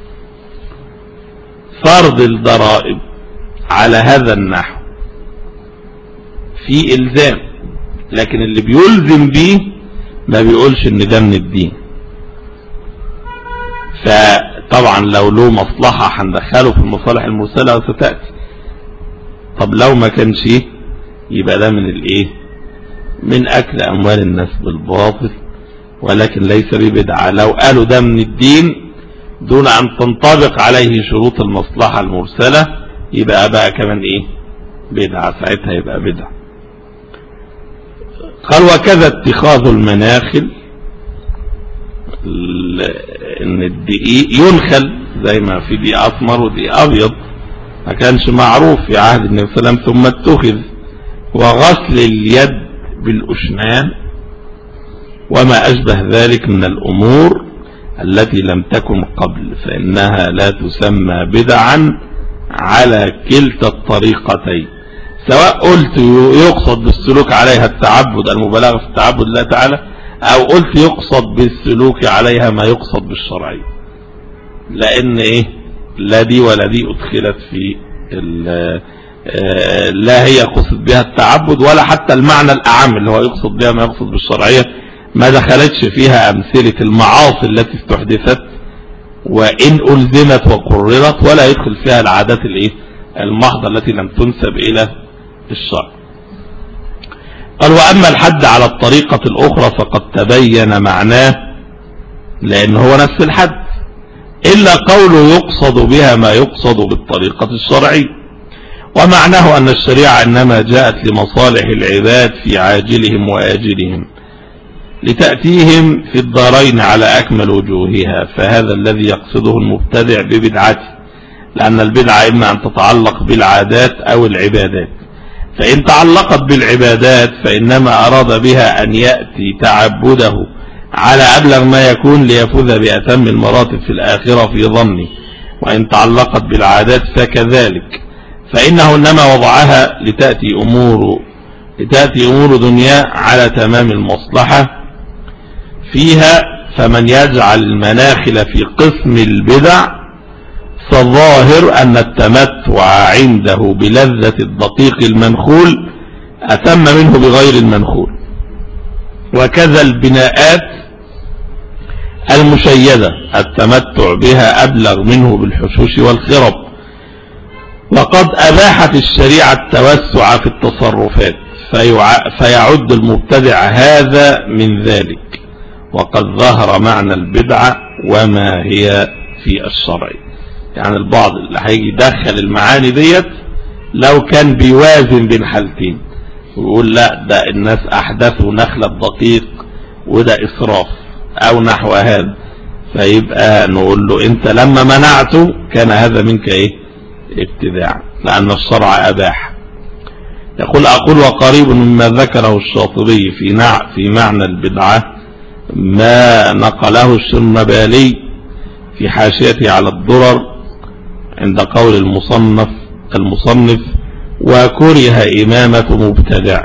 فرض الضرائب على هذا النحو في إلزام، لكن اللي بيلزم به ما بيقولش ان ده من الدين، فطبعا لو له مصلحة هندخله في المصالح المرسلة وستأتي. طب لو ما كانش يبقى ده من الايه؟ من اكل اموال الناس بالباطل، ولكن ليس ببدعة. لو قالوا ده من الدين دون ان تنطبق عليه شروط المصلحة المرسلة يبقى بقى كمان ايه؟ بدعة، ساعتها يبقى بدعة. قال وكذا اتخاذ المناخل، ان الدقيق ينخل زي ما في دقيق اسمر ودقيق ابيض، ما كانش معروف في عهد النبي صلى الله عليه وسلم ثم اتخذ. وغسل اليد بالأشنان وما أشبه ذلك من الأمور التي لم تكن قبل فإنها لا تسمى بدعا على كلتا الطريقتين، سواء قلت يقصد بالسلوك عليها التعبد المبالغة في التعبد لله تعالى، أو قلت يقصد بالسلوك عليها ما يقصد بالشرعي، لأن إيه؟ لا دي ولا دي أدخلت في لا هي قصد بها التعبد ولا حتى المعنى الأعم اللي هو يقصد بها ما يقصد بالشرعية ما دخلتش فيها أمثلة المعاصي التي استحدثت وإن ألزمت وقررت، ولا يدخل فيها العادات الايه المحضة التي لم تنسب إلى الشرع. قال وأما الحد على الطريقة الأخرى فقد تبين معناه لأن هو نفس الحد، إلا قوله يقصد بها ما يقصد بالطريقة الشرعية، ومعناه أن الشريعة إنما جاءت لمصالح العباد في عاجلهم وآجلهم لتأتيهم في الدارين على أكمل وجوهها، فهذا الذي يقصده المبتدع ببدعته، لأن البدعة إما أن تتعلق بالعادات أو العبادات، فإن تعلقت بالعبادات فإنما أراد بها أن يأتي تعبده على أبلغ ما يكون ليفوز بأتم المراتب في الآخرة في ظني، وإن تعلقت بالعادات فكذلك، فإنه إنما وضعها لتأتي أمور لتأتي أمور دنيا على تمام المصلحة فيها. فمن يجعل المناخل في قسم البدع فالظاهر أن التمتع عنده بلذة الدقيق المنخول أتم منه بغير المنخول. وكذا البناءات المشيدة التمتع بها أبلغ منه بالحشوش والخرب، وقد أباحت الشريعة التوسع في التصرفات فيعد المبتدع هذا من ذلك، وقد ظهر معنى البدعة وما هي في الشرع. يعني البعض اللي هيجي يدخل المعاني ديت لو كان بيوازن بين حالتين ويقول لا ده الناس أحدثوا نخلة دقيق وده إسراف أو نحو هذا، فيبقى نقول له أنت لما منعته كان هذا منك إيه؟ ابتداع، لأن الشرع أباح. يقول أقول وقريب مما ذكره الشاطبي في نع في معنى البدعة ما نقله الشرنبالي في حاشيته على الدرر عند قول المصنف المصنف وكره إمامة مبتدع.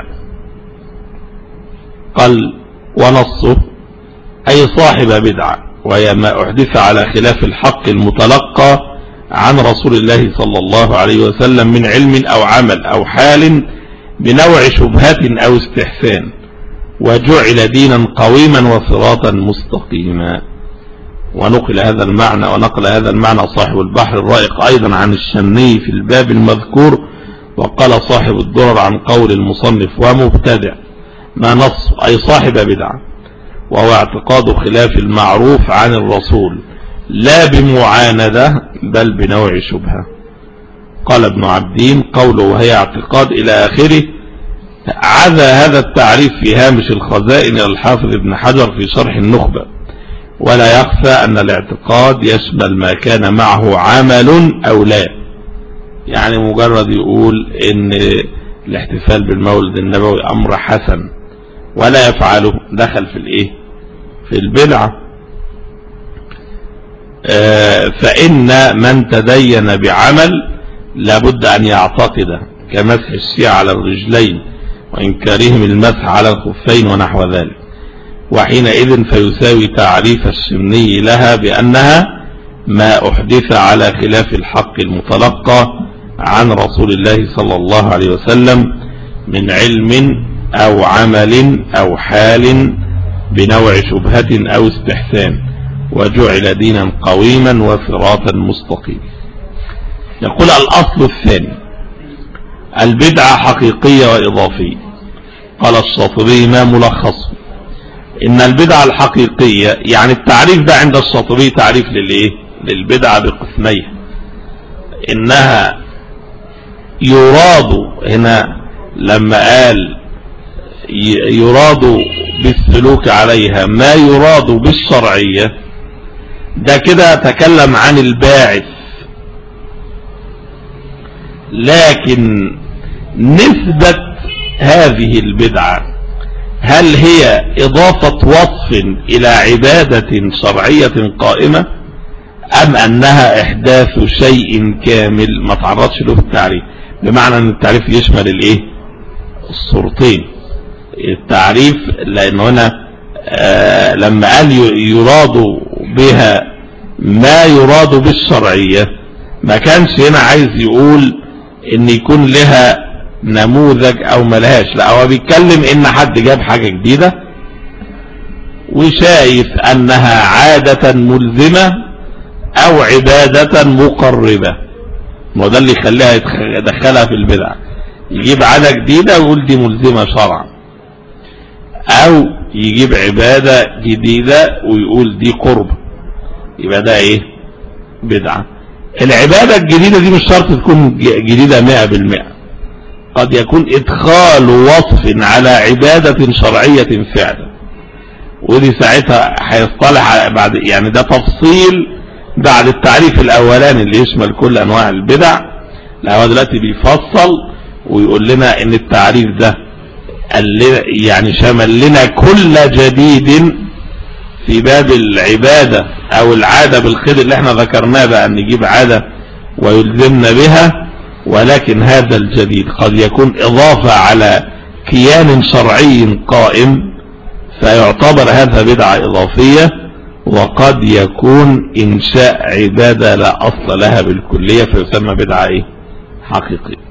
قال ونصه أي صاحب بدعة، وهي ما أحدث على خلاف الحق المتلقى عن رسول الله صلى الله عليه وسلم من علم أو عمل أو حال بنوع شبهة أو استحسان، وجعل دينا قويما وصراطا مستقيما. ونقل هذا المعنى ونقل هذا المعنى صاحب البحر الرائق أيضا عن الشني في الباب المذكور. وقال صاحب الدرر عن قول المصنف ومبتدع ما نص أي صاحب بدعة، وهو اعتقاد خلاف المعروف عن الرسول لا بمعاندة بل بنوع شبهة. قال ابن عبدين قوله وهي اعتقاد إلى آخره عزى هذا التعريف في هامش الخزائن الحافظ ابن حجر في شرح النخبة، ولا يخفى أن الاعتقاد يشمل ما كان معه عمل أو لا. يعني مجرد يقول إن الاحتفال بالمولد النبوي أمر حسن ولا يفعله دخل في الإيه؟ في البدعة. آه فإن من تدين بعمل لابد أن يعتقده كمسح الشيء على الرجلين وإنكارهم المسح على الخفين ونحو ذلك، وحينئذ فيساوي تعريف السني لها بأنها ما أحدث على خلاف الحق المتلقى عن رسول الله صلى الله عليه وسلم من علم أو عمل أو حال بنوع شبهة أو استحسان، وجعل دينا قويما وصراطا مستقيما. يقول الأصل الثاني البدعة حقيقية وإضافية. قال الشاطبي ما ملخصه إن البدعة الحقيقية، يعني التعريف ده عند الشاطبي تعريف للإيه؟ للبدعة بقسميها، إنها يراد هنا لما قال يراد بالسلوك عليها ما يراد بالشرعية، ده كده تكلم عن الباعث، لكن نسبة هذه البدعة هل هي إضافة وصف إلى عبادة شرعية قائمة أم أنها إحداث شيء كامل ما تعرضش له في التعريف؟ بمعنى أن التعريف يشمل الإيه؟ الصورتين. التعريف لأنه هنا آه لما قال يراد بها ما يراد بالشرعية ما كانش هنا عايز يقول ان يكون لها نموذج او ملهاش، لا هو بيتكلم ان حد جاب حاجة جديدة وشايف انها عادة ملزمة او عبادة مقربة، وده اللي يخليها يدخلها في البدع، يجيب عادة جديدة ويقول دي ملزمة شرعا، او يجيب عبادة جديدة ويقول دي قرب، يبقى ده ايه؟ بدعة. العبادة الجديدة دي مش شرط تكون جديدة مئة بالمئة، قد يكون ادخال وصف على عبادة شرعية فعلا، ودي ساعتها هيصطلح بعد، يعني ده تفصيل بعد التعريف الاولاني اللي يشمل كل انواع البدع. لا هو دلوقتي بيفصل ويقول لنا ان التعريف ده يعني شمل لنا كل جديد في باب العبادة او العادة بالخير اللي احنا ذكرناه بقى، ان نجيب عادة ويلزمنا بها، ولكن هذا الجديد قد يكون اضافة على كيان شرعي قائم فيعتبر هذا بدعة اضافية، وقد يكون انشاء عبادة لا اصل لها بالكلية فيسمى بدعة ايه؟ حقيقية.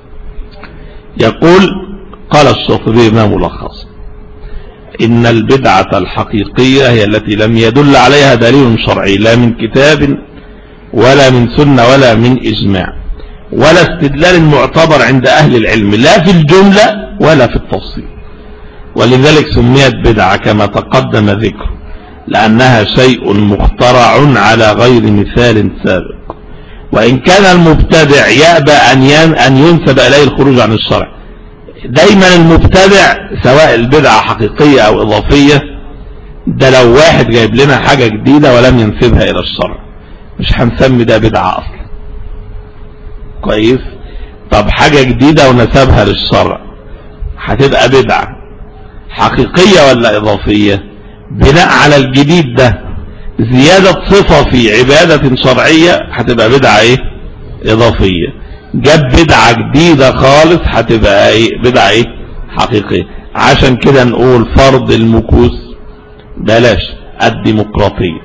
يقول قال الشاطبي ما ملخص إن البدعة الحقيقية هي التي لم يدل عليها دليل شرعي لا من كتاب ولا من سنة ولا من إجماع ولا استدلال معتبر عند أهل العلم لا في الجملة ولا في التفصيل، ولذلك سميت بدعة كما تقدم ذكره لأنها شيء مخترع على غير مثال سابق، وإن كان المبتدع يأبى أن ينسب إليه الخروج عن الشرع. دايما المبتدع سواء البدعة حقيقية او اضافية ده لو واحد جايب لنا حاجة جديدة ولم ينسبها الى الشرع مش هنسمي ده بدعة اصلا. كويس؟ طب حاجة جديدة ونسبها للشرع هتبقى بدعة حقيقية ولا اضافية؟ بناء على الجديد ده زيادة صفة في عبادة شرعية هتبقى بدعة ايه؟ اضافية. جاب بدعة جديدة خالص هتبقى ايه؟ بدعة ايه؟ حقيقية. عشان كده نقول فرض المكوس بلاش، الديمقراطية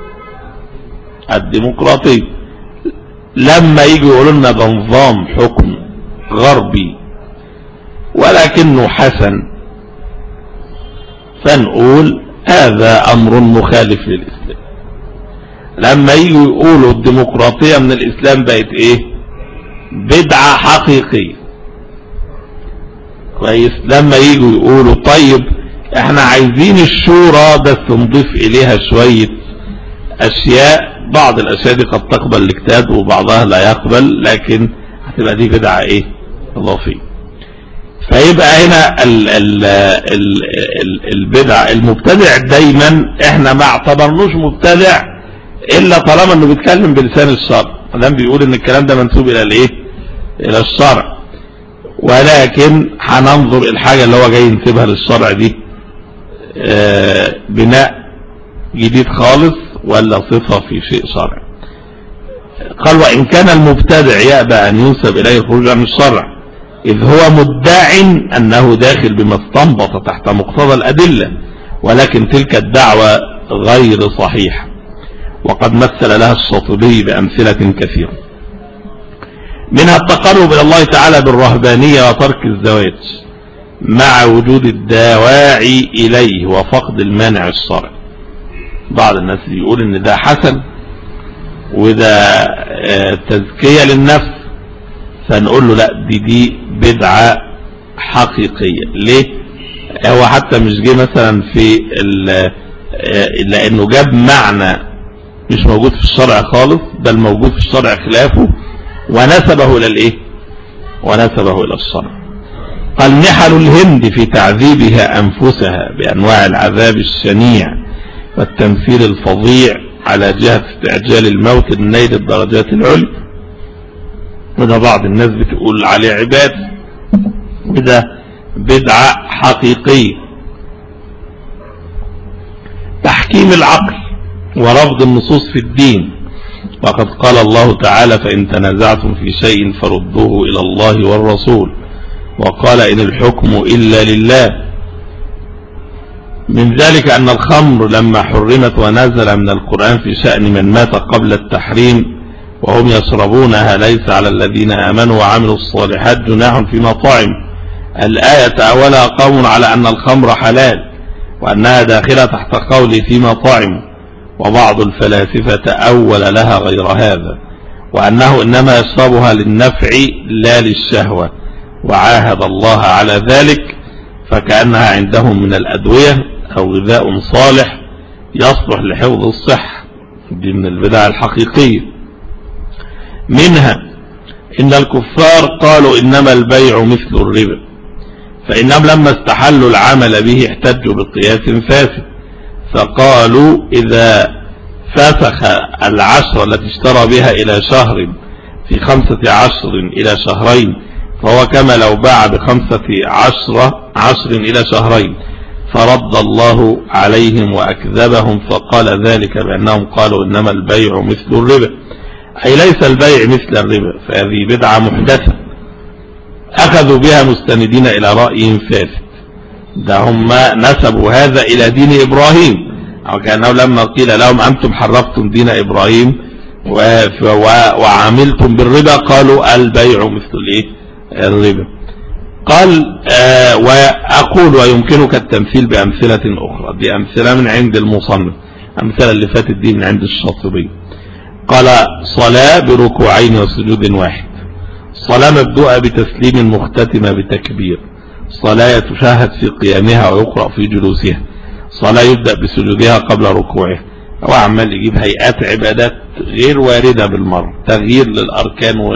الديمقراطية لما يجي يقولوا لنا ده نظام حكم غربي ولكنه حسن فنقول هذا امر مخالف للاسلام. لما يجي يقولوا الديمقراطية من الاسلام بقت ايه؟ بدعة حقيقية. كويس؟ لما يجوا يقولوا طيب احنا عايزين الشورى بس نضيف اليها شوية اشياء. بعض الاشياء دي قد تقبل الاجتهاد وبعضها لا يقبل، لكن هتبقى دي بدعة ايه اضافية. فيبقى هنا ال ال ال ال البدع المبتدع دايما احنا ما اعتبرنوش مبتدع الا طالما انه بيتكلم بلسان الشرع، مادام بيقول ان الكلام ده منسوب الى الايه الى الشرع. ولكن هننظر الحاجة اللي هو جاي ينسبها للشرع دي اه بناء جديد خالص ولا صفة في شيء شرعي. قال وإن كان المبتدع يأبى أن ينسب إليه الخروج عن الشرع إذ هو مدع أنه داخل بما استنبط تحت مقتضى الأدلة، ولكن تلك الدعوة غير صحيحة، وقد مثل لها الشاطبي بأمثلة كثيرة، منها التقرب إلى الله تعالى بالرهبانية وترك الزواج مع وجود الدواعي إليه وفقد المانع الشرعي. بعض الناس بيقول ان ده حسن وده تزكية للنفس، فنقول له لا دي دي بدعة حقيقية. ليه؟ هو حتى مش جه مثلا في لانه جاب معنى مش موجود في الشرع خالص، بل موجود في الشرع خلافه ونسبه الى الايه ونسبه الى الشرع. قال نحل الهند في تعذيبها انفسها بانواع العذاب الشنيع والتمثيل الفظيع على جهة استعجال الموت لنيل الدرجات العليا. وده بعض الناس بتقول عليه عباد، وده بدعة حقيقية. تحكيم العقل ورفض النصوص في الدين، وقد قال الله تعالى فإن تنازعتم في شيء فردوه إلى الله والرسول، وقال إن الحكم إلا لله. من ذلك أن الخمر لما حرمت ونزل من القرآن في شأن من مات قبل التحريم وهم يشربونها ليس على الذين آمنوا وعملوا الصالحات جناح فيما طعم. الآية تأولها قوم على أن الخمر حلال وأنها داخلة تحت قول فيما طعم، وبعض الفلاسفة تأول لها غير هذا، وأنه إنما يشربها للنفع لا للشهوة، وعاهد الله على ذلك، فكأنها عندهم من الأدوية أو غذاء صالح يصلح لحفظ الصحة. دي من البدع الحقيقية. منها إن الكفار قالوا إنما البيع مثل الربا، فإنهم لما استحلوا العمل به احتجوا بقياس فاسد، فقالوا إذا فسخ العشر التي اشترى بها إلى شهر في خمسة عشر إلى شهرين فهو كما لو باع بخمسة عشر عشر إلى شهرين، فرد الله عليهم وأكذبهم، فقال ذلك بأنهم قالوا إنما البيع مثل الربا، أي ليس البيع مثل الربا، فهذه بدعة محدثة أخذوا بها مستندين إلى رأيهم فاسد. ده هم نسبوا هذا إلى دين إبراهيم، أو كأنه لما قيل لهم أنتم حرفتم دين إبراهيم وعملتم بالربا قالوا البيع مثل الإيه الربا. قال آه وأقول ويمكنك التمثيل بأمثلة أخرى. دي أمثلة من عند المصنف، أمثلة اللي فاتت دي من عند الشاطبي. قال صلاة بركوعين وسجود واحد، صلاة مبدوءة بتسليم مختتمة بتكبير، صلاة تشاهد في قيامها ويقرأ في جلوسها، صلاة يبدأ بسجودها قبل ركوعها. هو عمال يجيب هيئات عبادات غير واردة بالمرة، تغيير للأركان و...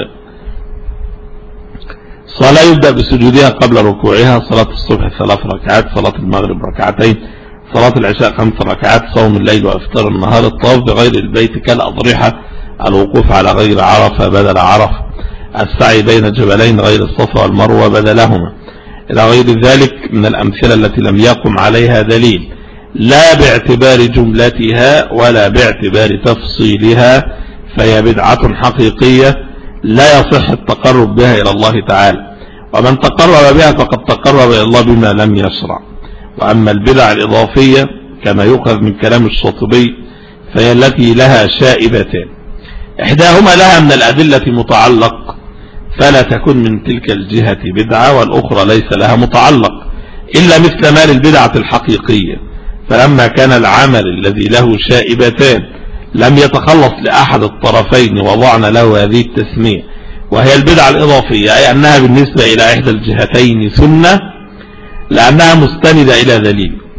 صلاة يبدأ بسجودها قبل ركوعها، صلاة الصبح ثلاث ركعات، صلاة المغرب ركعتين، صلاة العشاء خمس ركعات، صوم الليل وافطار النهار، الطواف بغير البيت كالأضرحة، الوقوف على غير عرفة بدل عرفة، السعي بين جبلين غير الصفا والمروة بدلهما، إلى غير ذلك من الأمثلة التي لم يقم عليها دليل لا باعتبار جملتها ولا باعتبار تفصيلها، فهي بدعة حقيقية لا يصح التقرب بها إلى الله تعالى، ومن تقرب بها فقد تقرب إلى الله بما لم يشرع. وأما البدع الإضافية كما يؤخذ من كلام الشاطبي فهي التي لها شائبتان، إحداهما لها من الأدلة متعلق فلا تكون من تلك الجهة بدعة، والأخرى ليس لها متعلق إلا مثل مال البدعة الحقيقية. فلما كان العمل الذي له شائبتان لم يتخلص لأحد الطرفين وضعنا له هذه التسمية، وهي البدعة الإضافية، أي أنها بالنسبة إلى إحدى الجهتين سنة لأنها مستندة إلى دليل،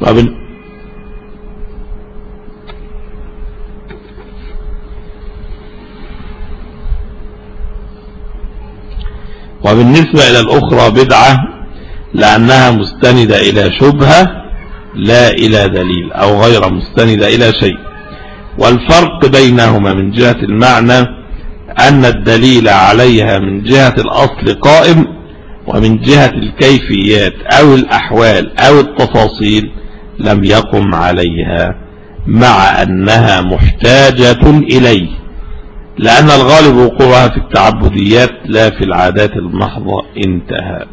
وبن... وبالنسبة إلى الأخرى بدعة لأنها مستندة إلى شبهة لا إلى دليل، أو غير مستندة إلى شيء. والفرق بينهما من جهة المعنى أن الدليل عليها من جهة الأصل قائم، ومن جهة الكيفيات أو الأحوال أو التفاصيل لم يقم عليها، مع أنها محتاجة إليه، لأن الغالب وقوعها في التعبديات لا في العادات المحضة. انتهى.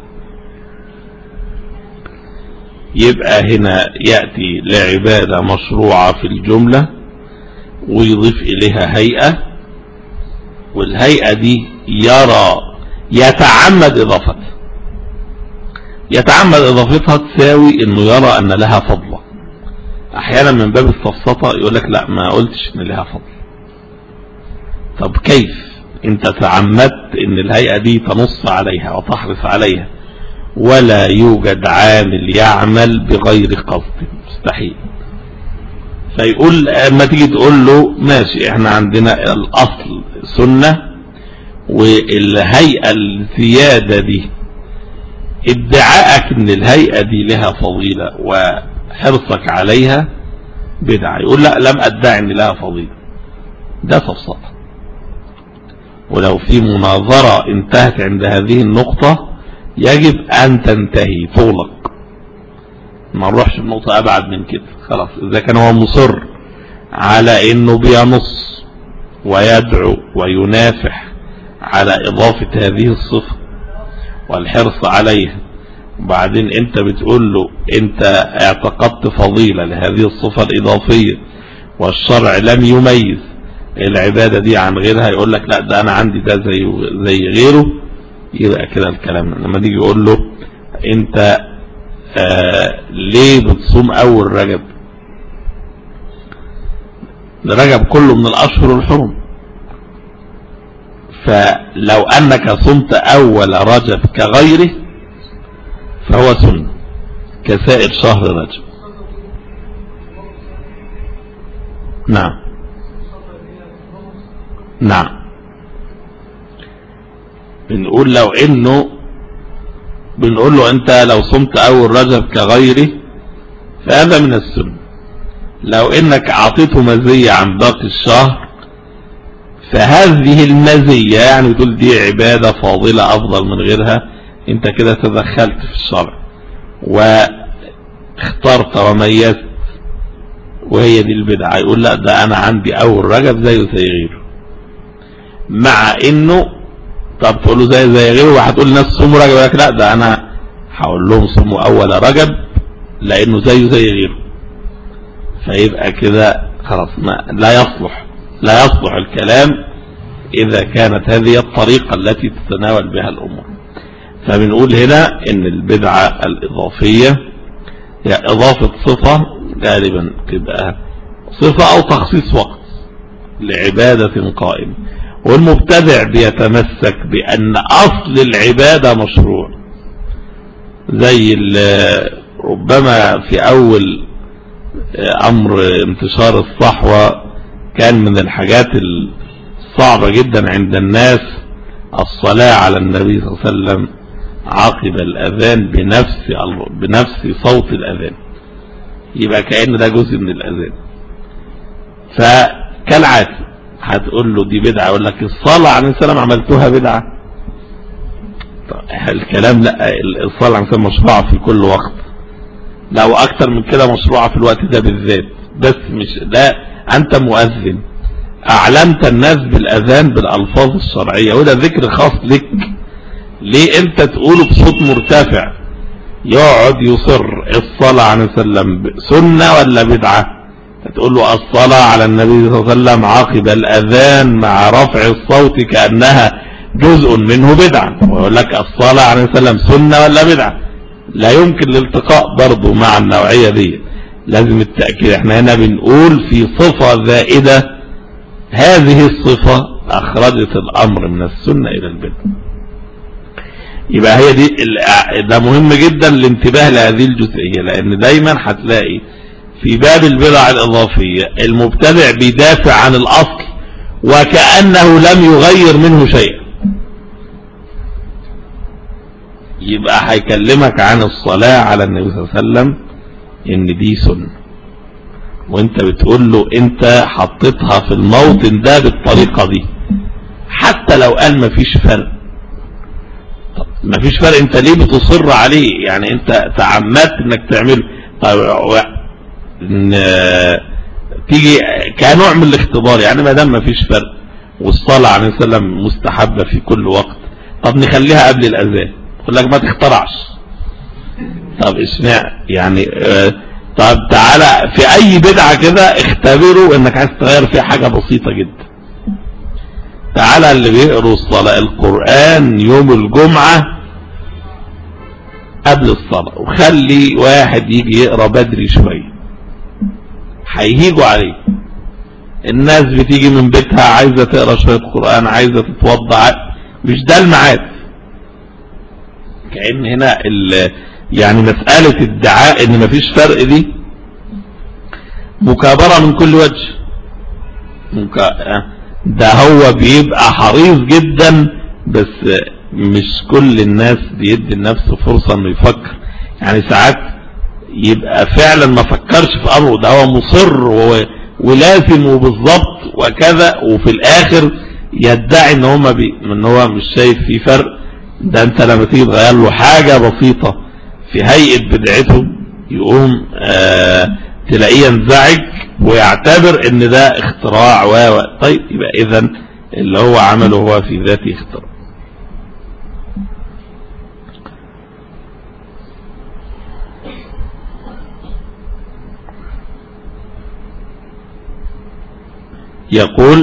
يبقى هنا يأتي لعبادة مشروعة في الجملة ويضيف إليها هيئة، والهيئة دي يرى يتعمد إضافتها يتعمد إضافتها تساوي إنه يرى أن لها فضل. أحيانا من باب السفسطة يقول لك لا ما قلتش إن لها فضل. طب كيف انت تعمدت ان الهيئة دي تنص عليها وتحرص عليها ولا يوجد عامل يعمل بغير قصد؟ مستحيل. فيقول اما تيجي تقول له ماشي احنا عندنا الاصل سنة، والهيئة الزيادة دي ادعائك ان الهيئة دي لها فضيلة وحرصك عليها بدعة. يقول لا لم ادعي ان لها فضيلة. ده سفسطة. ولو في مناظرة انتهت عند هذه النقطة يجب ان تنتهي تغلق، ما نروحش النقطة ابعد من كده. خلاص اذا كان هو مصر على انه بينص ويدعو وينافح على اضافة هذه الصفة والحرص عليها، وبعدين انت بتقول له انت اعتقدت فضيلة لهذه الصفة الاضافية والشرع لم يميز العبادة دي عن غيرها، يقول لك لا ده انا عندي ده زي زي غيره. يبقى كده الكلام. لما تيجي يقول له انت آه ليه بتصوم اول رجب؟ رجب كله من الاشهر الحرم، فلو انك صمت اول رجب كغيره فهو سنة كسائر شهر رجب. نعم نعم. بنقول لو انه بنقول له انت لو صمت اول رجب كغيره فهذا من السنة. لو انك اعطيته مزية عن باقي الشهر فهذه المزية يعني تقول دي عبادة فاضلة افضل من غيرها، انت كده تدخلت في الشرع واخترت وميزت، وهي دي البدعة. يقول لا ده انا عندي اول رجب زيه زي غيره، مع انه طب تقول له زي زي غيره وهتقول الناس صوموا رجب، يقول لك لا ده انا هقول لهم صوموا اول رجب لانه زيه زي غيره. فيبقى كده خلاص ما لا يصلح لا يصلح الكلام اذا كانت هذه الطريقة التي تتناول بها الامور. فبنقول هنا ان البدعة الاضافية هي اضافة صفة، غالبا تبقى صفة او تخصيص وقت لعبادة قائمة، والمبتدع بيتمسك بأن أصل العبادة مشروع. زي ربما في أول أمر انتشار الصحوة كان من الحاجات الصعبة جدا عند الناس الصلاة على النبي صلى الله عليه وسلم عقب الأذان بنفس بنفس صوت الأذان، يبقى كأن ده جزء من الأذان. فكالعادة هتقول له دي بدعة، يقول لك الصلاة عليه السلام عملتوها بدعة. الكلام لا، الصلاة عليه السلام مشروعة في كل وقت، لا واكتر من كده مشروعة في الوقت ده بالذات. بس مش لا، انت مؤذن اعلمت الناس بالاذان بالالفاظ الشرعية وده ذكر خاص لك، ليه انت تقوله بصوت مرتفع؟ يقعد يصر الصلاة عليه السلام سنة ولا بدعة؟ تقول له الصلاة على النبي صلى الله عليه وسلم عقب الأذان مع رفع الصوت كأنها جزء منه بدعة، ويقول لك الصلاة عليه السلام سنة ولا بدعة؟ لا يمكن الالتقاء برضو مع النوعية دي، لازم التأكيد. احنا هنا بنقول في صفة زائدة، هذه الصفة أخرجت الأمر من السنة إلى البدعة. يبقى هي دي ده مهم جدا الانتباه لهذه الجزئية، لان دايما هتلاقي في باب البدع الإضافية المبتدع بيدافع عن الأصل وكأنه لم يغير منه شيء. يبقى هيكلمك عن الصلاة على النبي صلى الله عليه وسلم ان دي سنة، وانت بتقول له انت حطيتها في الموطن ده بالطريقة دي، حتى لو قال مفيش فرق. طب مفيش فرق انت ليه بتصر عليه؟ يعني انت تعمدت انك تعمله. طيب تيجي كنوع من الاختبار، يعني ما دام مفيش فرق والصلاة عليه السلام مستحبة في كل وقت، طب نخليها قبل الأذان. يقول لك ما تخترعش. طب اسمع يعني اه طب تعالى في اي بدعة كده اختبروا انك عايز تغير فيها حاجة بسيطة جدا. تعالى اللي بيقروا الصلاة القرآن يوم الجمعة قبل الصلاة، وخلي واحد يجي يقرأ بدري شوية، هيهيجوا عليه. الناس بتيجي من بيتها عايزة تقرأ شوية قرآن، عايزة تتوضع، مش ده الميعاد. كأن هنا يعني مسألة الدعاء ان مفيش فرق دي مكابرة من كل وجه. مكا... ده هو بيبقى حريص جدا، بس مش كل الناس بيدي لنفسه فرصة انه يفكر. يعني ساعات يبقى فعلا ما فكرش في امره، ده هو مصر و... ولازم وبالظبط وكذا، وفي الاخر يدعي ان هو بي... ان هو مش شايف في فرق. ده انت لما تيجي تغير له حاجة بسيطة في هيئة بدعته يقوم آه تلاقيه ينزعج ويعتبر ان ده اختراع و طيب يبقى اذا اللي هو عمله هو في ذاته اختراع. يقول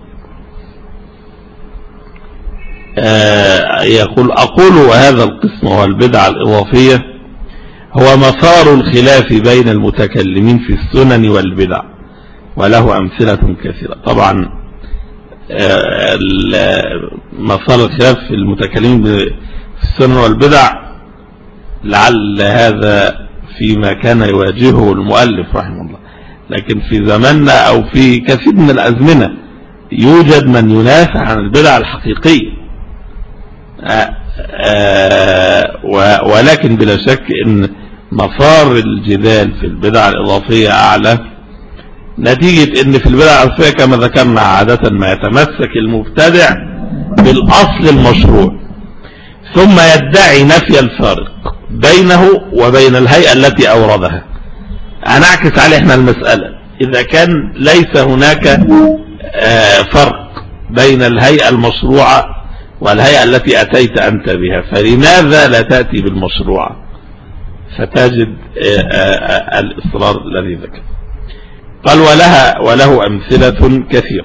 آه يقول أقول وهذا القسم هو البدعة الإضافية هو مثار الخلاف بين المتكلمين في السنن والبدع، وله أمثلة كثيرة. طبعا آه مثار الخلاف في المتكلمين في السنن والبدع لعل هذا فيما كان يواجهه المؤلف رحمه الله، لكن في زماننا أو في كثير من الأزمنة يوجد من ينافع عن البدع الحقيقية. آآ آآ ولكن بلا شك ان مصار الجدال في البدع الإضافية أعلى، نتيجة ان في البدع الإضافية كما ذكرنا عادة ما يتمسك المبتدع بالأصل المشروع ثم يدعي نفي الفارق بينه وبين الهيئة التي أوردها. هنعكس عليه احنا المسألة، إذا كان ليس هناك فرق بين الهيئة المشروعة والهيئة التي أتيت أنت بها، فلماذا لا تأتي بالمشروعة؟ فتجد الإصرار الذي ذكر. قال ولها وله أمثلة كثيرة.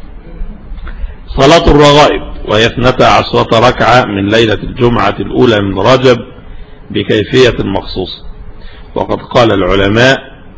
صلاة الرغائب وهي اثنتا عشرة ركعة من ليلة الجمعة الأولى من رجب بكيفية مخصوصة، وقد قال العلماء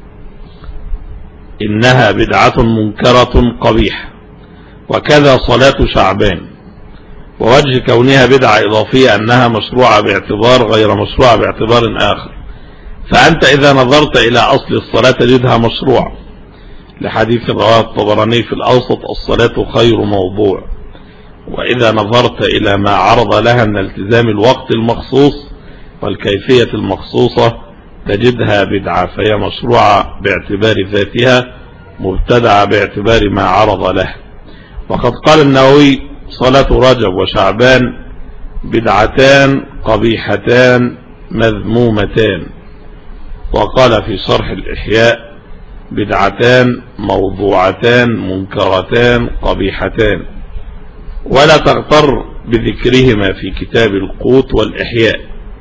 إنها بدعة منكرة قبيحة، وكذا صلاة شعبان. ووجه كونها بدعة إضافية أنها مشروعة باعتبار غير مشروعة باعتبار آخر. فأنت إذا نظرت إلى أصل الصلاة تجدها مشروعة، لحديث رواه الطبراني في الأوسط الصلاة خير موضوع. وإذا نظرت إلى ما عرض لها من التزام الوقت المخصوص والكيفية المخصوصة تجدها بدعة، فهي مشروعة باعتبار ذاتها، مبتدعة باعتبار ما عرض لها. وقد قال النووي صلاة رجب وشعبان بدعتان قبيحتان مذمومتان. وقال في شرح الإحياء بدعتان موضوعتان منكرتان قبيحتان. ولا تغتر بذكرهما في كتاب القوت والإحياء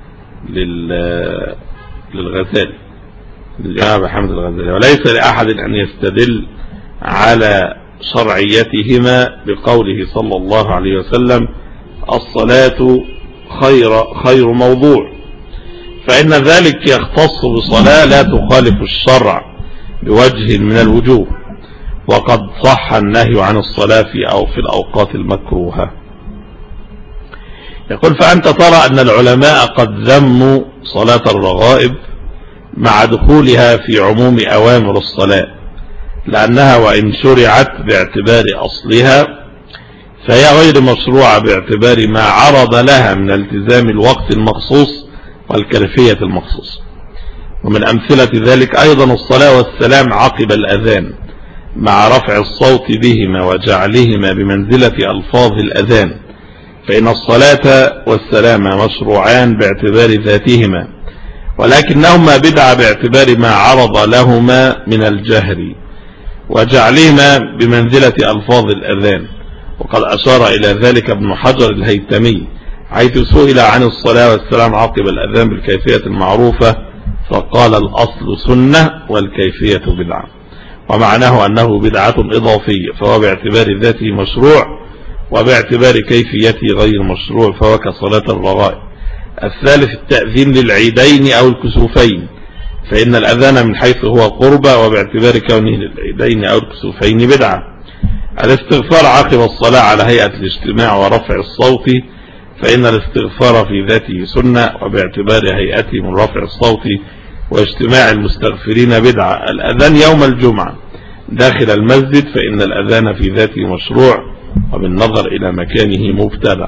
للغزالي للإمام حامد الغزالي، وليس لأحد أن يستدل على شرعيتهما بقوله صلى الله عليه وسلم الصلاة خير, خير موضوع، فإن ذلك يختص بصلاة لا تخالف الشرع بوجه من الوجوه، وقد صح النهي عن الصلاة في أو في الأوقات المكروهة. يقول فأنت ترى أن العلماء قد ذموا صلاة الرغائب مع دخولها في عموم أوامر الصلاة، لأنها وإن شرعت باعتبار أصلها فهي غير مشروعة باعتبار ما عرض لها من التزام الوقت المخصوص والكيفية المخصوص. ومن أمثلة ذلك أيضا الصلاة والسلام عقب الأذان مع رفع الصوت بهما وجعلهما بمنزلة ألفاظ الأذان، فإن الصلاة والسلام مشروعان باعتبار ذاتهما، ولكنهما بدعة باعتبار ما عرض لهما من الجهر وجعلهما بمنزلة ألفاظ الأذان. وقد أشار إلى ذلك ابن حجر الهيتمي حيث سئل عن الصلاة والسلام عقب الأذان بالكيفية المعروفة فقال الأصل سنة والكيفية بدعة، ومعناه أنه بدعة إضافية فهو باعتبار ذاته مشروع وباعتبار كيفيته غير مشروع فهو كصلاة الرغائب. الثالث التأذين للعيدين أو الكسوفين، فإن الأذان من حيث هو قربة وباعتبار كونه للعيدين أو الكسوفين بدعة. الاستغفار عقب الصلاة على هيئة الاجتماع ورفع الصوت، فإن الاستغفار في ذاته سنة وباعتبار هيئته من رفع الصوت واجتماع المستغفرين بدعة. الأذان يوم الجمعة داخل المسجد فإن الأذان في ذاته مشروع وبالنظر إلى مكانه مبتدع.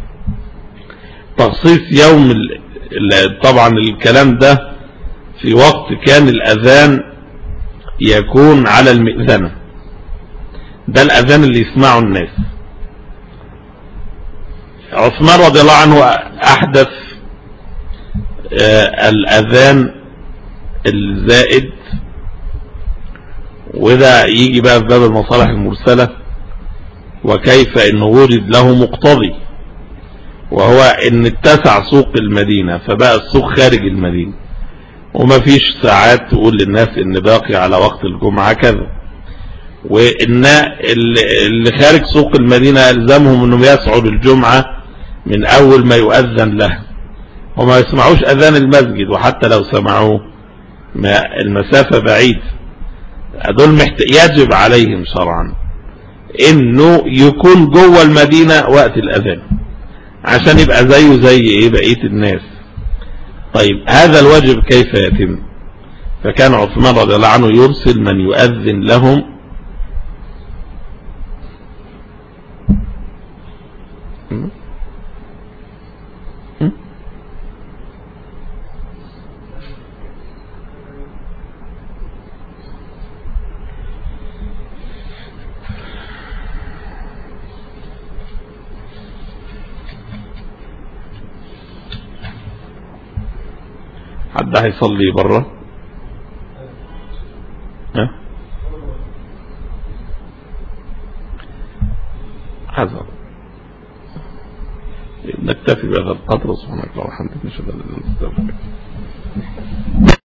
تخصيص يوم طبعا الكلام ده في وقت كان الأذان يكون على المئذنة، ده الأذان اللي يسمعه الناس. عثمان رضي الله عنه أحدث الأذان الزائد، وده يجي بقى في باب المصالح المرسلة وكيف انه وجد له مقتضي، وهو ان اتسع سوق المدينة فبقى السوق خارج المدينة وما فيش ساعات تقول للناس ان باقي على وقت الجمعة كذا، وان اللي خارج سوق المدينة الزمهم انهم يسعوا للجمعة من اول ما يؤذن له وما يسمعوش اذان المسجد، وحتى لو سمعوه ما المسافة بعيد. دول محت... يجب عليهم شرعا انه يكون جوه المدينة وقت الاذان عشان يبقى زيه زي ايه بقية الناس. طيب هذا الواجب كيف يتم؟ فكان عثمان رضي الله عنه يرسل من يؤذن لهم حد هيصلي بره؟ ها حذر. نكتفي بهذا القدر. سبحانك اللهم وبحمدك نشهد ان لا اله الا انت نستغفرك.